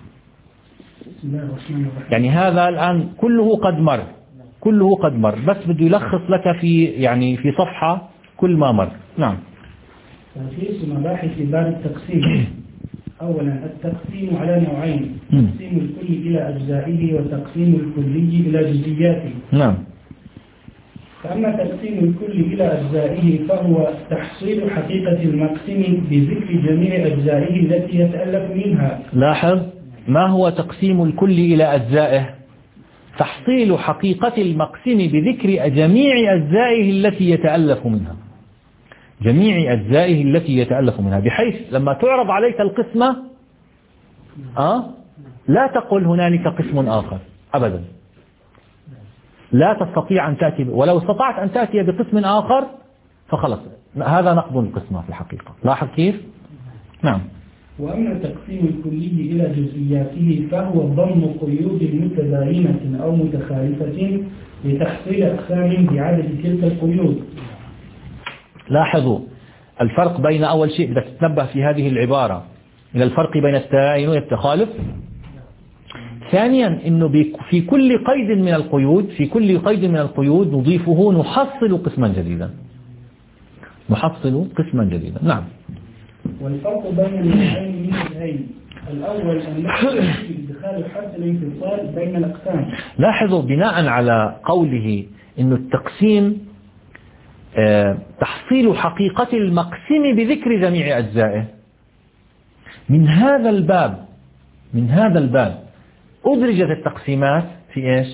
يعني هذا الآن كله قد مر، كله قد مر، بس بده يلخص لك في يعني في صفحة كل ما مر. نعم. تلخيص مباحث باب التقسيم. أولا التقسيم على نوعين: تقسيم الكل إلى أجزائه وتقسيم الكلي إلى جزئياته. نعم. فأما تقسيم الكل إلى أجزائه فهو تحصيل حقيقة المقسم بذكر جميع أجزائه التي يتألف منها. لاحظ، ما هو تقسيم الكل إلى أجزائه؟ تحصيل حقيقة المقسم بذكر جميع أجزائه التي يتألف منها، جميع أجزائه التي يتألف منها، بحيث لما تعرض عليك القسمة أه؟ لا تقل هنالك قسم آخر أبدا، لا تستطيع أن تأتي، ولو استطعت أن تأتي بقسم آخر فخلص هذا نقض القسمة في الحقيقة. لاحظ كيف؟ نعم. وأما تقسيم الكلي إلى جزئياته فهو ضم قيود متباينة أو متخالفة لتحصيل أقسام بعدد تلك القيود. لاحظوا الفرق بين، أول شيء بدك تتنبه في هذه العبارة إلى الفرق بين التباين والتخالف. ثانيا أنه في كل قيد من القيود، في كل قيد من القيود نضيفه نحصل قسما جديدا، نحصل قسما جديدا. نعم. والفرق بين النوعين من الهين الأول أن إدخال حرف الانفصال بين الأقسام. لاحظوا بناء على قوله أن التقسيم اه تحصيل حقيقة المقسم بذكر جميع أجزائه، من هذا الباب من هذا الباب أدرجت التقسيمات في إيش؟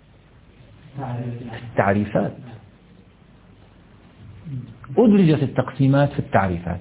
التعريفات. أدرجت التقسيمات في التعريفات.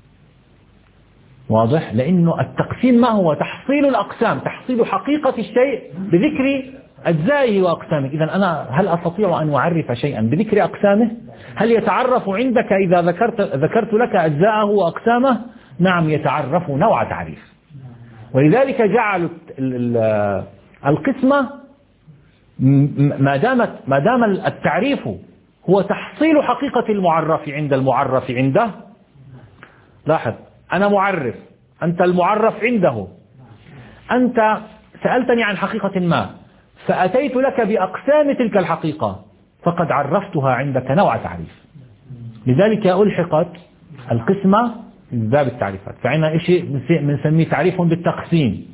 واضح؟ لأنه التقسيم ما هو؟ تحصيل الأقسام، تحصيل حقيقة الشيء بذكر أجزائه وأقسامه. إذن أنا هل أستطيع أن أعرف شيئا بذكر أقسامه؟ هل يتعرف عندك إذا ذكرت, ذكرت لك أجزاءه وأقسامه؟ نعم يتعرف، نوع تعريف. ولذلك جعلوا القسمة ما دامت ما دام التعريف هو تحصيل حقيقة المعرف عند المعرف عنده. لاحظ، أنا معرف، أنت المعرف عنده، أنت سألتني عن حقيقة ما فأتيت لك بأقسام تلك الحقيقة فقد عرفتها عندك نوع تعريف. لذلك ألحقت القسمة من باب التعريفات. فعندنا شيء بنسميه تعريف بالتقسيم.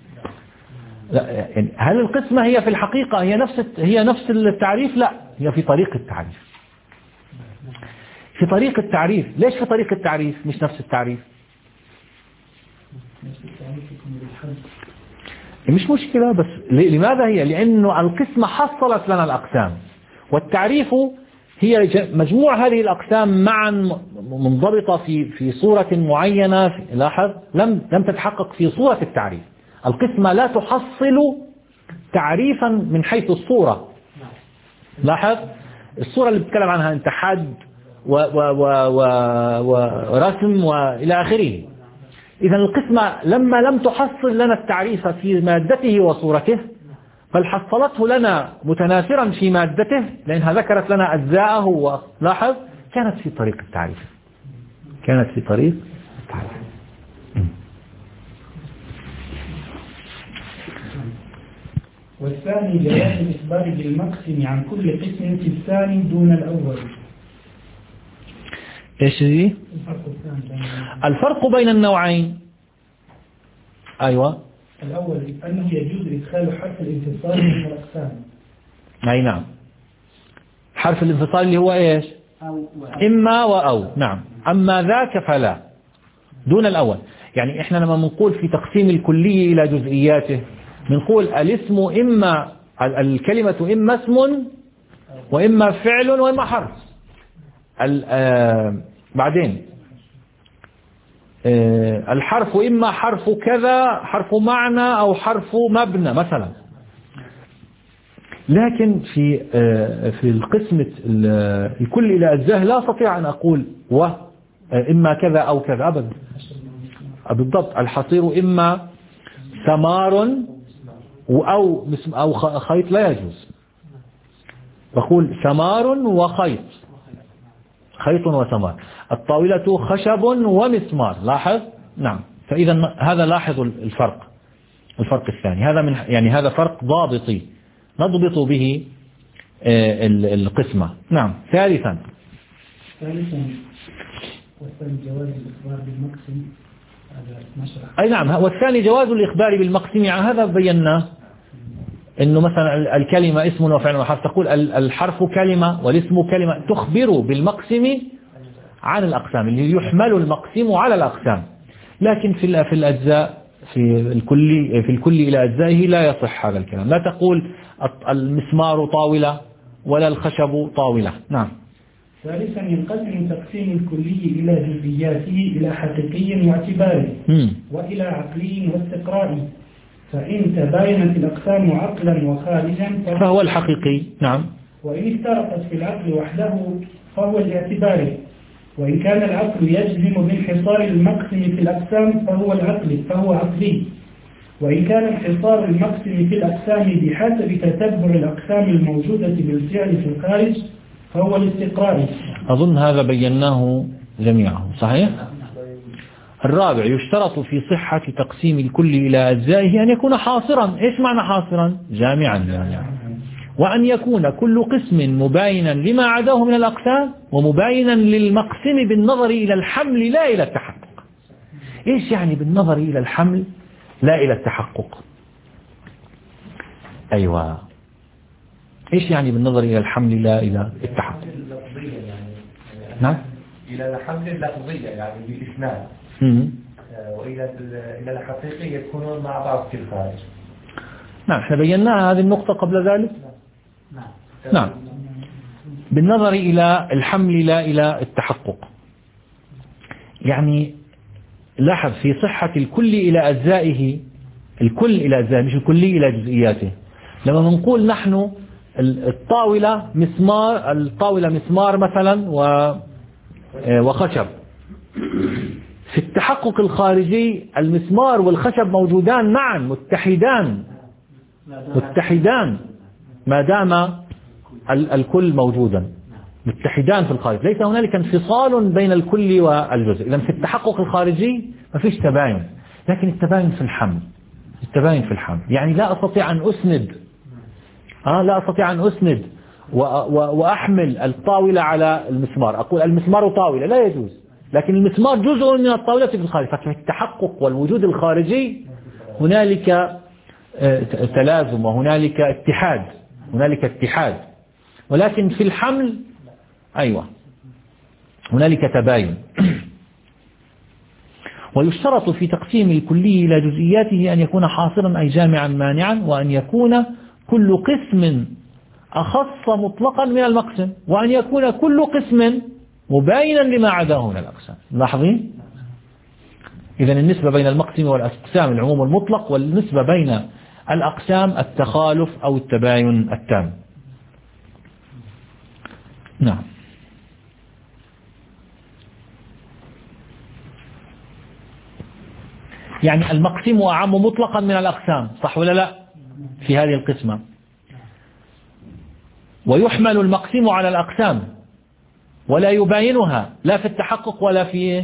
هل القسمة هي في الحقيقة هي نفس هي نفس التعريف؟ لا، هي في طريق التعريف. في طريق التعريف. ليش في طريق التعريف مش نفس التعريف؟ مش مشكلة، بس لماذا هي؟ لأنه القسمة حصلت لنا الأقسام، والتعريف هي مجموع هذه الأقسام معا منضبطة في في صورة معينة. لاحظ، لم لم تتحقق في صورة التعريف. القسمة لا تحصل تعريفا من حيث الصورة. لاحظ، الصورة اللي بتكلم عنها انت حد ورسم وإلى آخره. إذا القسمة لما لم تحصل لنا التعريف في مادته وصورته بل حصلته لنا متناثرا في مادته لأنها ذكرت لنا أجزاءه، ولاحظ كانت في طريق التعريف، كانت في طريق التعريف. والثاني جواز الإخبار بالمقسم عن كل قسم في الثاني دون الأول. إيش دي؟ الفرق بين النوعين. أيوة. الأول أنه يجوز إدخال حرف الانفصال من الأقسام. أي نعم. حرف الانفصال اللي هو إيش؟ إما وأو. نعم. أما ذاك فلا، دون الأول. يعني إحنا لما نقول في تقسيم الكلي إلى جزئياته نقول الاسم إما الكلمة إما اسم وإما فعل وإما حرف. آه بعدين آه الحرف إما حرف كذا، حرف معنى أو حرف مبنى مثلا. لكن في آه في القسمة الكل إلى أجزاء لا أستطيع أن أقول و إما كذا أو كذا أبدا. بالضبط، الحصير إما ثمار أو أو خيط لا يجوز. بقول ثمار وخيط، خيط وثمار. الطاولة خشب ومسمار. لاحظ. نعم. فإذا هذا لاحظ الفرق، الفرق الثاني هذا من يعني هذا فرق ضابطي نضبط به القسمة. نعم. ثالثا ثالثا والثاني جواز الإخبار بالمقسم. أي نعم. والثاني جواز الإخبار بالمقسم، هذا بيناه. إنه مثلا الكلمة اسم وفعل وحرف، تقول الحرف كلمة والاسم كلمة، تخبر بالمقسم عن الأقسام اللي يحمل المقسم على الأقسام. لكن في في الأجزاء في الكل في الكل إلى أجزائه لا يصح هذا الكلام. لا تقول المسمار طاولة ولا الخشب طاولة. نعم. ثالثا ينقسم تقسيم الكلي إلى جزئياته إلى حقيقي واعتباري وإلى عقلي واستقرائي. فإن تباينت الأقسام عقلا وخارجا فهو الحقيقي. نعم. وإن افترقت في العقل وحده فهو الاعتباري. وإن كان العقل يجزم بانحصار المقسم في الأقسام فهو العقلي فهو عقلي. وإن كان انحصار المقسم في الأقسام بحسب تتبع الأقسام الموجودة بالفعل في الخارج فهو الاستقرائي. أظن هذا بيناه جميعا. صحيح؟ الرابع يشترط في صحة تقسيم الكل إلى أجزائه أن يكون حاصرا. إيش معنى حاصرا؟ جامعا يعني. وأن يكون كل قسم مباينا لما عداه من الأقسام ومباينا للمقسم بالنظر إلى الحمل لا إلى التحقق. إيش يعني بالنظر إلى الحمل لا إلى التحقق؟ أيوة، إيش يعني بالنظر إلى الحمل لا إلى التحقق؟ نعم، إلى الحمل اللفظية يعني بالإسناد، وإلى إلى الحقيقي يكونون مع بعض في الخارج. نعم، احنا بيناها هذه النقطة قبل ذلك. نعم، بالنظر إلى الحمل لا إلى التحقق. يعني لاحظ في صحة الكل إلى أجزائه، الكل إلى أجزائه مش الكلي إلى جزئياته. لما نقول نحن الطاولة مسمار، الطاولة مسمار مثلا وخشب، في التحقق الخارجي المسمار والخشب موجودان معا متحدان متحدان ما دام الكل موجودا، متحدان في الخارج، ليس هنالك انفصال بين الكل والجزء. إذن في التحقق الخارجي ما فيش تباين، لكن التباين في الحمل، التباين في الحمل يعني لا أستطيع أن أسند آه لا أستطيع أن أسند وأحمل الطاولة على المسمار، أقول المسمار طاولة، لا يجوز، لكن المسمار جزء من الطاولة في الخارج. ففي التحقق والوجود الخارجي هنالك تلازم وهنالك اتحاد، هنالك اتحاد، ولكن في الحمل أيوة هنالك تباين. ويشترط في تقسيم الكلي إلى جزئياته أن يكون حاصرا أي جامعا مانعا، وأن يكون كل قسم أخص مطلقا من المقسم، وأن يكون كل قسم مباينا لما عداه من الأقسام. لاحظين؟ إذن النسبة بين المقسم والأقسام العموم المطلق، والنسبة بين الأقسام التخالف أو التباين التام. نعم. يعني المقسم أعم مطلقا من الأقسام، صح ولا لا؟ في هذه القسمة. ويحمل المقسم على الأقسام ولا يباينها لا في التحقق ولا في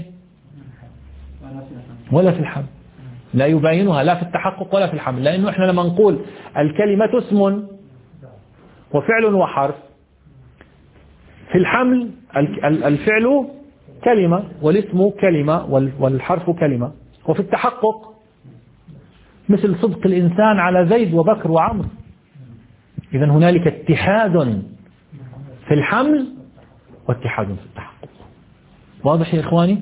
ولا في الحمل، لا يباينها لا في التحقق ولا في الحمل. لأنه إحنا لما نقول الكلمة اسم وفعل وحرف، في الحمل الفعل كلمة والاسم كلمة والحرف كلمة، وفي التحقق مثل صدق الإنسان على زيد وبكر وعمر. إذن هنالك اتحاد في الحمل واتحاد في التحقق. واضح يا إخواني؟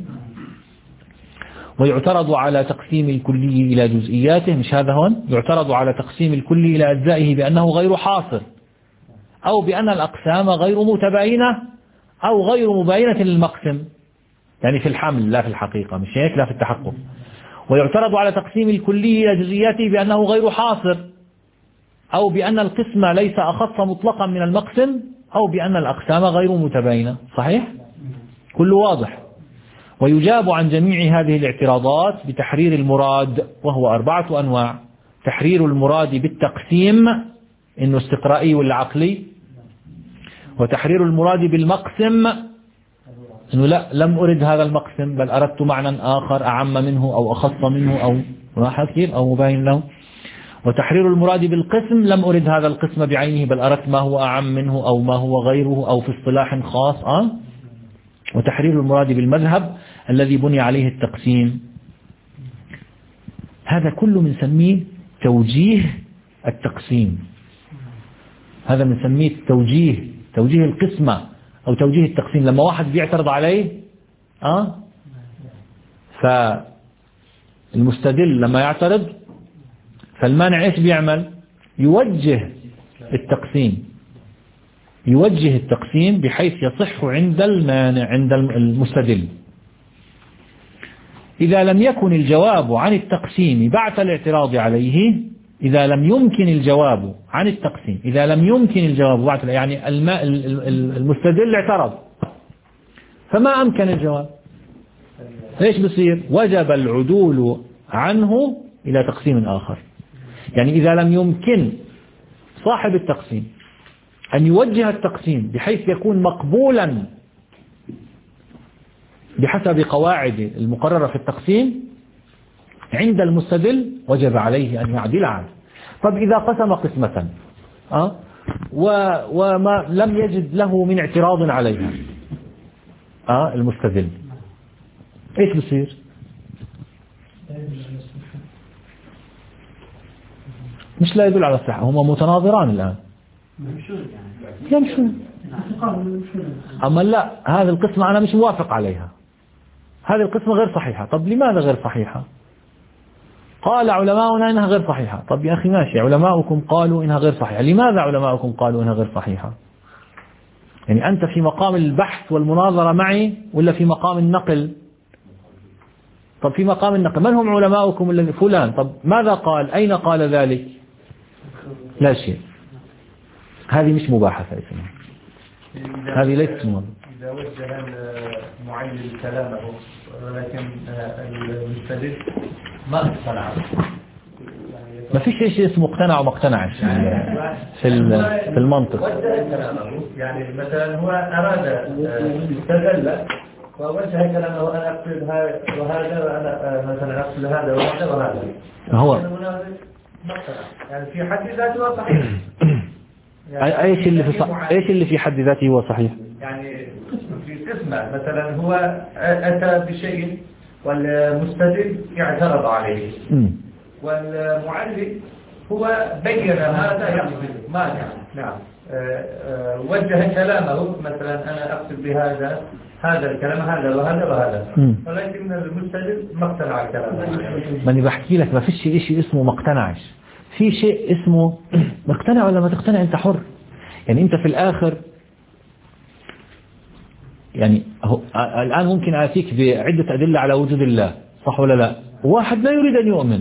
ويعترض على تقسيم الكلي إلى جزئياته، مش هذا هون، يعترض على تقسيم الكلي إلى أجزائه بأنه غير حاصر، أو بأن الأقسام غير متباينة أو غير مباينة للمقسم، يعني في الحمل لا في الحقيقة، مش هيك، لا في التحقق. ويعترض على تقسيم الكلي إلى جزئياته بأنه غير حاصر، أو بأن القسم ليس أخص مطلقا من المقسم، أو بأن الأقسام غير متباينة. صحيح؟ كله واضح. ويجاب عن جميع هذه الاعتراضات بتحرير المراد، وهو أربعة أنواع: تحرير المراد بالتقسيم، إنه استقرائي ولا عقلي، وتحرير المراد بالمقسم، إنه لا لم أرد هذا المقسم بل أردت معنى آخر أعم منه أو أخص منه أو راح كيف أو مباين له. وتحرير المراد بالقسم، لم أرد هذا القسم بعينه بل أردت ما هو أعم منه أو ما هو غيره أو في اصطلاح خاص. آه؟ وتحرير المراد بالمذهب الذي بني عليه التقسيم. هذا كله بنسميه توجيه التقسيم، هذا بنسميه توجيه توجيه القسمة أو توجيه التقسيم. لما واحد بيعترض عليه أه فالمستدل لما يعترض فالمانع إيش بيعمل؟ يوجه التقسيم يوجه التقسيم بحيث يصح عند المانع عند المستدل. إذا لم يكن الجواب عن التقسيم بعد الاعتراض عليه، إذا لم يمكن الجواب عن التقسيم إذا لم يمكن الجواب بعد يعني المستدل اعترض فما أمكن الجواب، إيش بصير؟ وجب العدول عنه إلى تقسيم آخر. يعني إذا لم يمكن صاحب التقسيم أن يوجه التقسيم بحيث يكون مقبولا بحسب قواعد المقررة في التقسيم عند المستدل، وجب عليه أن يعدل عنه. طب إذا قسم قسمة أه وما لم يجد له من اعتراض عليها أه المستدل، إيش بصير؟ مش لا يدل على الصحة، هما متناظران الآن يمشون. أما لا، هذه القسمة أنا مش موافق عليها، هذه القسمة غير صحيحة. طب لماذا غير صحيحة؟ قال علماؤنا إنها غير صحيحة. طب يا أخي ماشي، علماؤكم قالوا إنها غير صحيحة، لماذا علماؤكم قالوا إنها غير صحيحة؟ يعني أنت في مقام البحث والمناظرة معي ولا في مقام النقل؟ طب في مقام النقل، من هم علماؤكم الذي فلان؟ طب ماذا قال؟ أين قال ذلك؟ لا شيء. هذه مش مباحثة اسمها، هذه ليست مباحثة. إذا وجه المعلم كلامه ولكن المستدل ما اقتنع، ما فيش شيء اسمه اقتنع وما اقتنعش في في المنطق. وجه كلامه، يعني مثلا هو أراد استدل ووجه كلامه أنا أقصد هذا وهذا وأنا مثلا أقصد هذا وهذا وهذا، هو يعني في حد ذاته صحيح. يعني ايش اللي في صح... ايش اللي في حد ذاته هو صحيح؟ يعني في قسمة مثلا هو أتى بشيء والمستدل اعترض عليه م. والمعلم هو بين هذا يقصد مانع، نعم وجه كلامه مثلا أنا أقصد بهذا هذا الكلام هذا وهذا وهذا م. ولكن المستدل ما اقتنع كلامه. ماني بحكي لك ما فيش شيء اسمه ما اقتنعش، في شيء اسمه مقتنع ولا ما تقتنع، انت حر. يعني انت في الاخر يعني هو الان ممكن اتيك بعدة ادلة على وجود الله، صح ولا لا؟ واحد لا يريد ان يؤمن،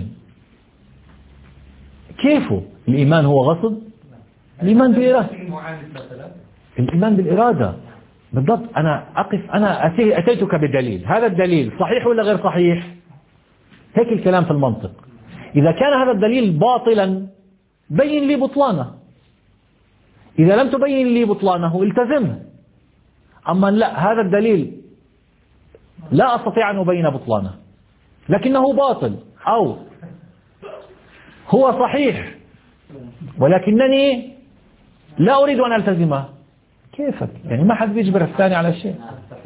كيفه؟ الايمان هو غصب؟ الايمان بالإرادة، الايمان بالإرادة بالضبط. انا اقف انا اتيتك بدليل، هذا الدليل صحيح ولا غير صحيح؟ هيك الكلام في المنطق. إذا كان هذا الدليل باطلا بين لي بطلانه، إذا لم تبين لي بطلانه التزمه. أما لا، هذا الدليل لا أستطيع أن أبين بطلانه لكنه باطل أو هو صحيح ولكنني لا أريد أن ألتزمه، كيفك؟ يعني ما حد بيجبر الثاني على شيء.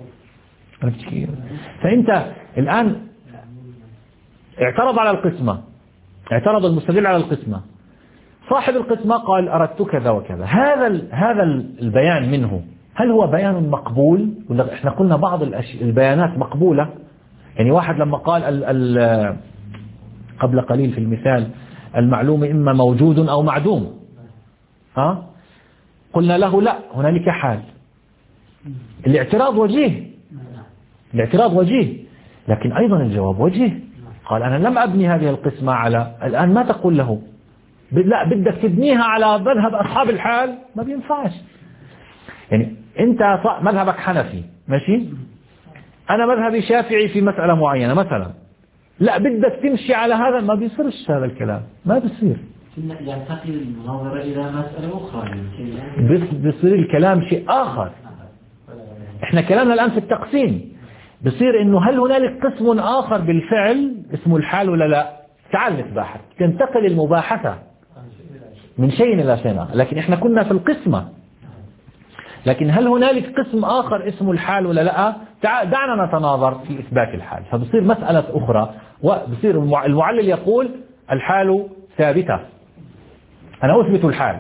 فأنت الآن اعترض على القسمة، اعترض المستدل على القسمة، صاحب القسمة قال أردت كذا وكذا، هذا هذا البيان منه هل هو بيان مقبول؟ ولا احنا قلنا بعض البيانات مقبولة. يعني واحد لما قال ال ال قبل قليل في المثال المعلوم إما موجود أو معدوم، ها قلنا له لا، هنالك حال. الاعتراض وجيه، الاعتراض وجيه، لكن أيضا الجواب وجيه. قال أنا لم أبني هذه القسمة على، الآن ما تقول له لا بدك تبنيها على مذهب أصحاب الحال، ما بينفعش. يعني أنت مذهبك حنفي ماشي، أنا مذهبي شافعي في مسألة معينة مثلا، لا بدك تمشي على هذا، ما بيصيرش هذا الكلام، ما بيصير. ينتقل المناظرة إلى مسألة أخرى، بيصير الكلام شيء آخر. إحنا كلامنا الآن في التقسيم، بصير إنه هل هنالك قسم آخر بالفعل اسمه الحال ولا لا؟ تعال نتباحث، تنتقل المباحثة من شيء إلى شيء، لكن إحنا كنا في القسمة. لكن هل هنالك قسم آخر اسمه الحال ولا لا؟ تعال دعنا نتناظر في إثبات الحال، فبصير مسألة أخرى. وبصير المعلل يقول الحال ثابتة، أنا أثبت الحال،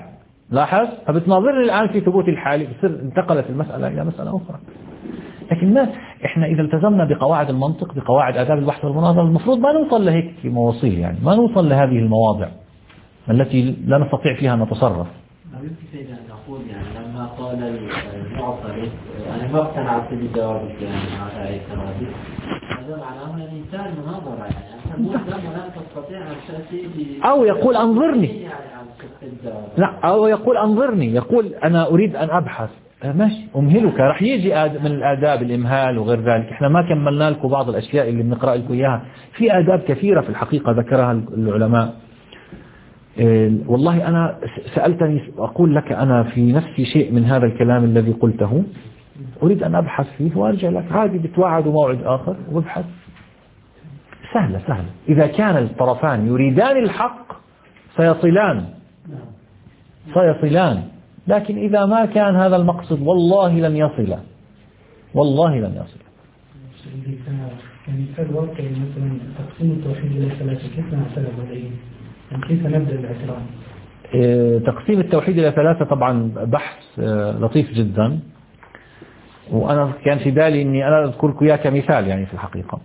لاحظ؟ فبتناظرني الآن في ثبوت الحالي، بصير انتقلت المسألة إلى مسألة أخرى. لكن ما إحنا إذا التزمنا بقواعد المنطق، بقواعد آداب البحث والمناظرة، المفروض ما نوصل لهيك مواصيل، يعني ما نوصل لهذه المواضع التي لا نستطيع فيها أن نتصرف. يمكن أن نقول يعني لما قال المعترض أنا ما اقتنعت بجوابك يعني على أي اعتراضي، هذا معناه أن الإنسان مناظرة يعني مو لا تستطيع أن تأتي أو يقول أنظرني، لا أو يقول أنظرني، يقول أنا أريد أن أبحث، ماشي أمهلك، رح يجي من الآداب الإمهال وغير ذلك. إحنا ما كملنا لكم بعض الأشياء اللي بنقرأ لكم إياها، في آداب كثيرة في الحقيقة ذكرها العلماء. والله أنا سألتني أقول لك أنا في نفسي شيء من هذا الكلام الذي قلته أريد أن أبحث فيه وأرجع لك، عادي بتوعد موعد آخر وابحث. سهلة سهلة، إذا كان الطرفان يريدان الحق سيصلان سيصلان لكن إذا ما كان هذا المقصد والله لن يصل، والله لن يصل. كمثال واقعي مثلا تقسيم التوحيد إلى ثلاثة، كيف نعترض عليه؟ كيف نبدأ الاعتراض؟ تقسيم التوحيد إلى ثلاثة طبعا بحث لطيف جدا، وأنا كان في بالي أني أنا أذكرك إياه كمثال يعني في الحقيقة.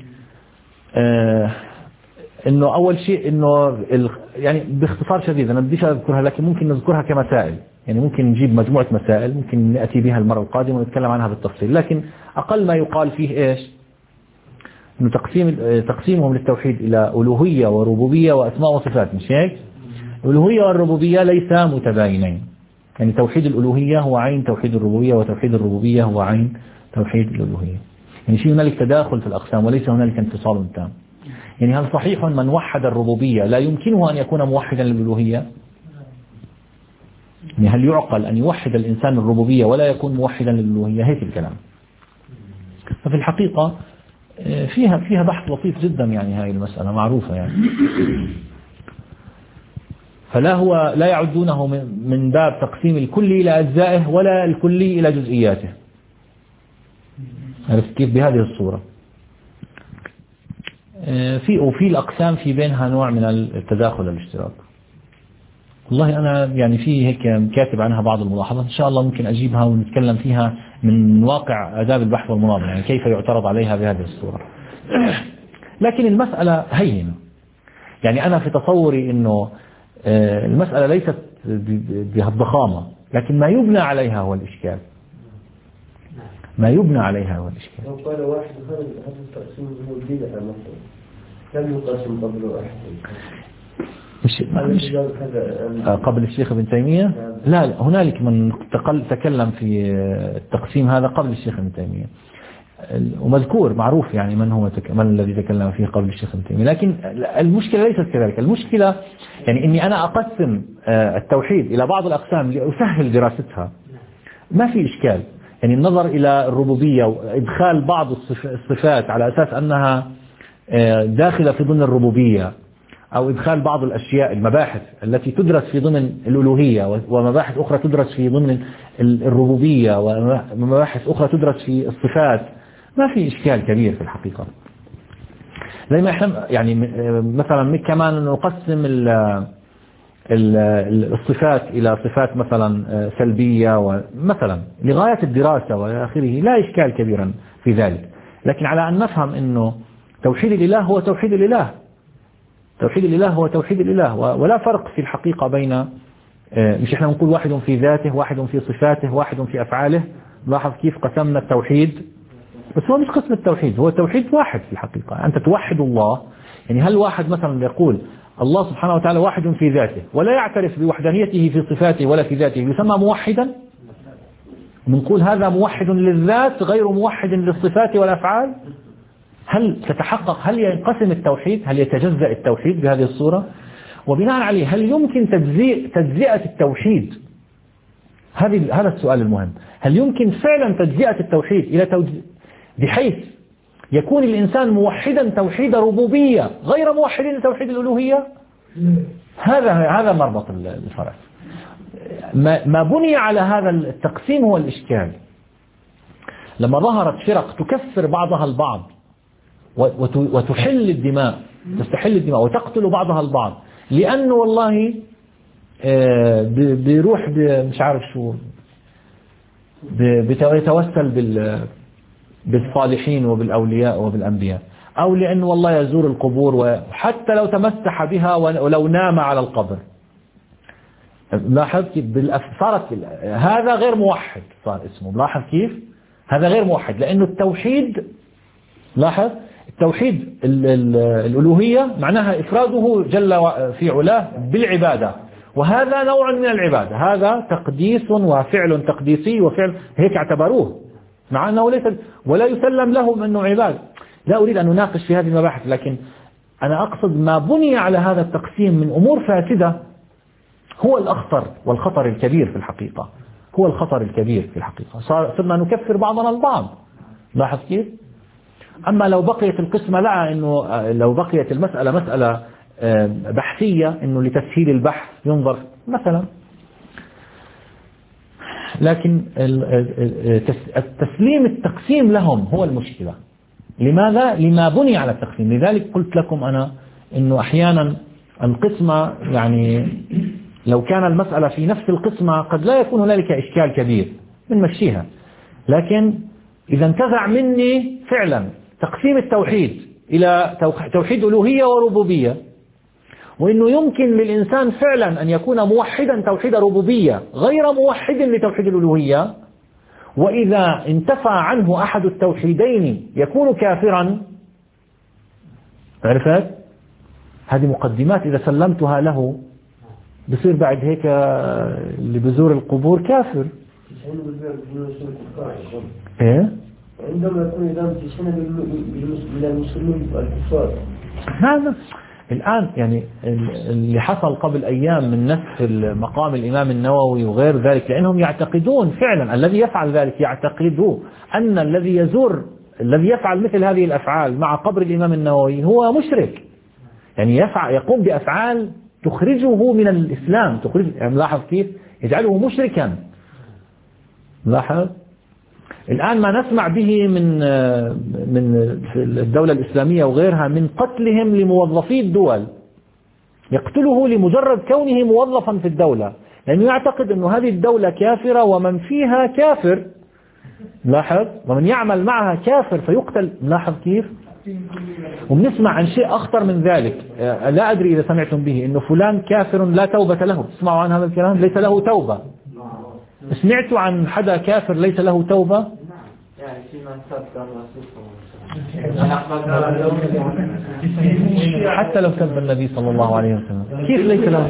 إنه أول شيء إنه يعني باختصار شديد أنا بديش أذكرها، لكن ممكن نذكرها كمسائل، يعني ممكن نجيب مجموعة مسائل ممكن نأتي بها المرة القادمة ونتكلم عنها بالتفصيل. لكن أقل ما يقال فيه إيش؟ إنه تقسيم تقسيمهم للتوحيد إلى ألوهية وربوبية وأسماء وصفات، مش هيك؟ الألوهية والربوبية ليسا متباينين، يعني توحيد الألوهية هو عين توحيد الربوبية، وتوحيد الربوبية هو عين توحيد الألوهية. يعني في هنالك تداخل في الأقسام وليس هنالك انفصال تام. يعني هل صحيح من وحد الربوبية لا يمكنه أن يكون موحدا للألوهية؟ يعني هل يعقل أن يوحد الإنسان الربوبية ولا يكون موحدا للألوهية؟ هيك الكلام. ففي الحقيقة فيها فيها بحث لطيف جدا، يعني هاي المسألة معروفة يعني. فلا هو لا يعدونه من باب تقسيم الكلي إلى أجزائه ولا الكلي إلى جزئياته. عرفت كيف؟ بهذه الصورة. في وفي الأقسام في بينها نوع من التداخل الاشتراك. والله أنا يعني في هيك كاتب عنها بعض الملاحظات، إن شاء الله ممكن أجيبها ونتكلم فيها من واقع آداب البحث والمناظرة، يعني كيف يعترض عليها بهذه الصورة. لكن المسألة هينة، يعني أنا في تصوري إنه المسألة ليست بهالضخامة، لكن ما يبنى عليها هو الإشكال. ما يبنى عليها هو الإشكال. لو قال واحد هذا التقسيم هو البدعة مثلا لم يقسم قبل واحد، مش مش قبل الشيخ ابن تيمية؟ لا, لا هنالك من تكلم في التقسيم هذا قبل الشيخ ابن تيمية، ومذكور معروف يعني من هو تك... من الذي تكلم فيه قبل الشيخ ابن تيمية. لكن المشكلة ليست كذلك، المشكلة يعني إني أنا أقسم التوحيد إلى بعض الأقسام لأسهل دراستها، ما في إشكال. يعني النظر إلى الربوبية وإدخال بعض الصفات على أساس أنها داخلة في ضمن الربوبية، أو إدخال بعض الأشياء المباحث التي تدرس في ضمن الألوهية ومباحث أخرى تدرس في ضمن الربوبية ومباحث أخرى تدرس في الصفات، ما في إشكال كبير في الحقيقة. زي ما احنا يعني مثلا كمان نقسم الصفات إلى صفات مثلا سلبية ومثلا لغاية الدراسة وآخره، لا إشكال كبيرا في ذلك. لكن على أن نفهم أنه توحيد الإله هو توحيد الإله، توحيد الإله هو توحيد الإله، ولا فرق في الحقيقة بين، مش احنا نقول واحد في ذاته، واحد في صفاته، واحد في أفعاله. لاحظ كيف قسمنا التوحيد، بس هو مش قسم التوحيد، هو التوحيد واحد في الحقيقة. أنت توحد الله، يعني هل واحد مثلا يقول الله سبحانه وتعالى واحد في ذاته ولا يعترف بوحدانيته في صفاته ولا في ذاته، يسمى موحدا؟ نقول هذا موحد للذات غير موحد للصفات والأفعال. هل تتحقق، هل ينقسم التوحيد، هل يتجزأ التوحيد بهذه الصورة؟ وبناء عليه هل يمكن تجزئة تجزئة التوحيد؟ هذه هذا السؤال المهم. هل يمكن فعلا تجزئة التوحيد إلى توج... بحيث يكون الإنسان موحدا توحيد ربوبية غير موحد لتوحيد الألوهية؟ هذا هذا مربط الفرس. ما, ما بني على هذا التقسيم هو الإشكال. لما ظهرت فرق تكفر بعضها البعض وتحل الدماء، تستحل الدماء وتقتل بعضها البعض، لأنه والله بيروح مش عارف شو بيتوسل بالصالحين وبالأولياء وبالأنبياء، أو لأنه والله يزور القبور وحتى لو تمسح بها ولو نام على القبر. لاحظ كيف صارت هذا غير موحد، صار اسمه. لاحظ كيف هذا غير موحد، لأنه التوحيد، لاحظ التوحيد الألوهية معناها إفراده جل في علاه بالعبادة، وهذا نوع من العبادة، هذا تقديس وفعل تقديسي وفعل هيك اعتبروه، مع أنه ليس ولا يسلم لهم أنه عبادة. لا أريد أن نناقش في هذه المباحث، لكن أنا أقصد ما بني على هذا التقسيم من أمور فاسدة هو الأخطر والخطر الكبير في الحقيقة، هو الخطر الكبير في الحقيقة. صرنا نكفر بعضنا البعض. لاحظ كيف؟ أما لو بقيت القسمة لا، إنه لو بقيت المسألة مسألة بحثية، إنه لتسهيل البحث ينظر مثلا، لكن التسليم التقسيم لهم هو المشكلة. لماذا؟ لما بني على التقسيم. لذلك قلت لكم أنا إنه أحيانا القسمة، يعني لو كان المسألة في نفس القسمة قد لا يكون هنالك إشكال كبير بنمشيها، لكن إذا انتزع مني فعلا تقسيم التوحيد إلى توحيد ألوهية وربوبية، وإنه يمكن للإنسان فعلا أن يكون موحدا توحيد ربوبية غير موحد لتوحيد الألوهية، وإذا انتفى عنه أحد التوحيدين يكون كافرا. عرفت؟ هذه مقدمات إذا سلمتها له بصير بعد هيك اللي بزور القبور كافر. إيه؟ عندما يكون إذا تشنب المسلمين والكفار. هذا الآن يعني اللي حصل قبل أيام من نسخ مقام الإمام النووي وغير ذلك، لأنهم يعتقدون فعلا الذي يفعل ذلك يعتقد أن الذي يزور الذي يفعل مثل هذه الأفعال مع قبر الإمام النووي هو مشرك، يعني يفعل يقوم بأفعال تخرجه من الإسلام، تخرج. يعني لاحظ كيف يجعله مشركا. لاحظ الآن ما نسمع به من من الدولة الإسلامية وغيرها من قتلهم لموظفي الدول، يقتله لمجرد كونه موظفا في الدولة، لأنه يعتقد أن هذه الدولة كافرة ومن فيها كافر. لاحظ ومن يعمل معها كافر فيقتل. لاحظ كيف. وبنسمع عن شيء أخطر من ذلك، لا أدري إذا سمعتم به، إنه فلان كافر لا توبة له. تسمعوا عن هذا الكلام؟ ليس له توبة. سمعتوا عن حدا كافر ليس له توبة؟ يعني في من سب حتى لو سب النبي صلى الله عليه وسلم كيف ليس له؟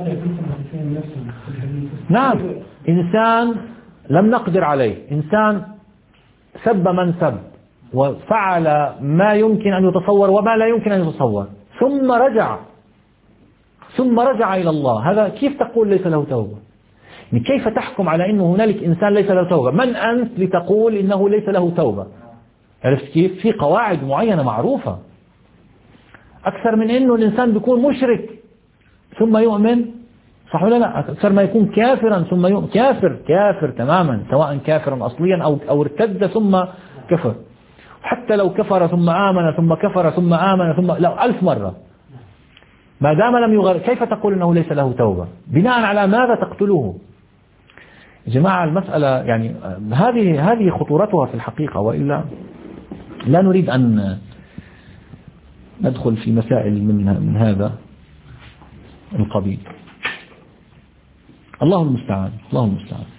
نعم، إنسان لم نقدر عليه، إنسان سب من سب وفعل ما يمكن أن يتصور وما لا يمكن أن يتصور، ثم رجع ثم رجع إلى الله، هذا كيف تقول ليس له توبة؟ كيف تحكم على أنه هنالك إنسان ليس له توبة؟ من أنت لتقول إنه ليس له توبة؟ عرفت كيف؟ في قواعد معينة معروفة، أكثر من أنه الإنسان بيكون مشرك ثم يؤمن، صح ولا لا؟ أكثر ما يكون كافرا ثم يؤمن، كافر كافر تماما، سواء كافرا أصليا أو أو ارتد ثم كفر. حتى لو كفر ثم آمن ثم كفر ثم آمن ثم لا ألف مرة، ما دام لم يغير، كيف تقول أنه ليس له توبة؟ بناء على ماذا تقتله؟ يا جماعة المسألة يعني هذه هذه خطورتها في الحقيقة، وإلا لا نريد أن ندخل في مسائل من من هذا القبيل. الله المستعان، الله المستعان.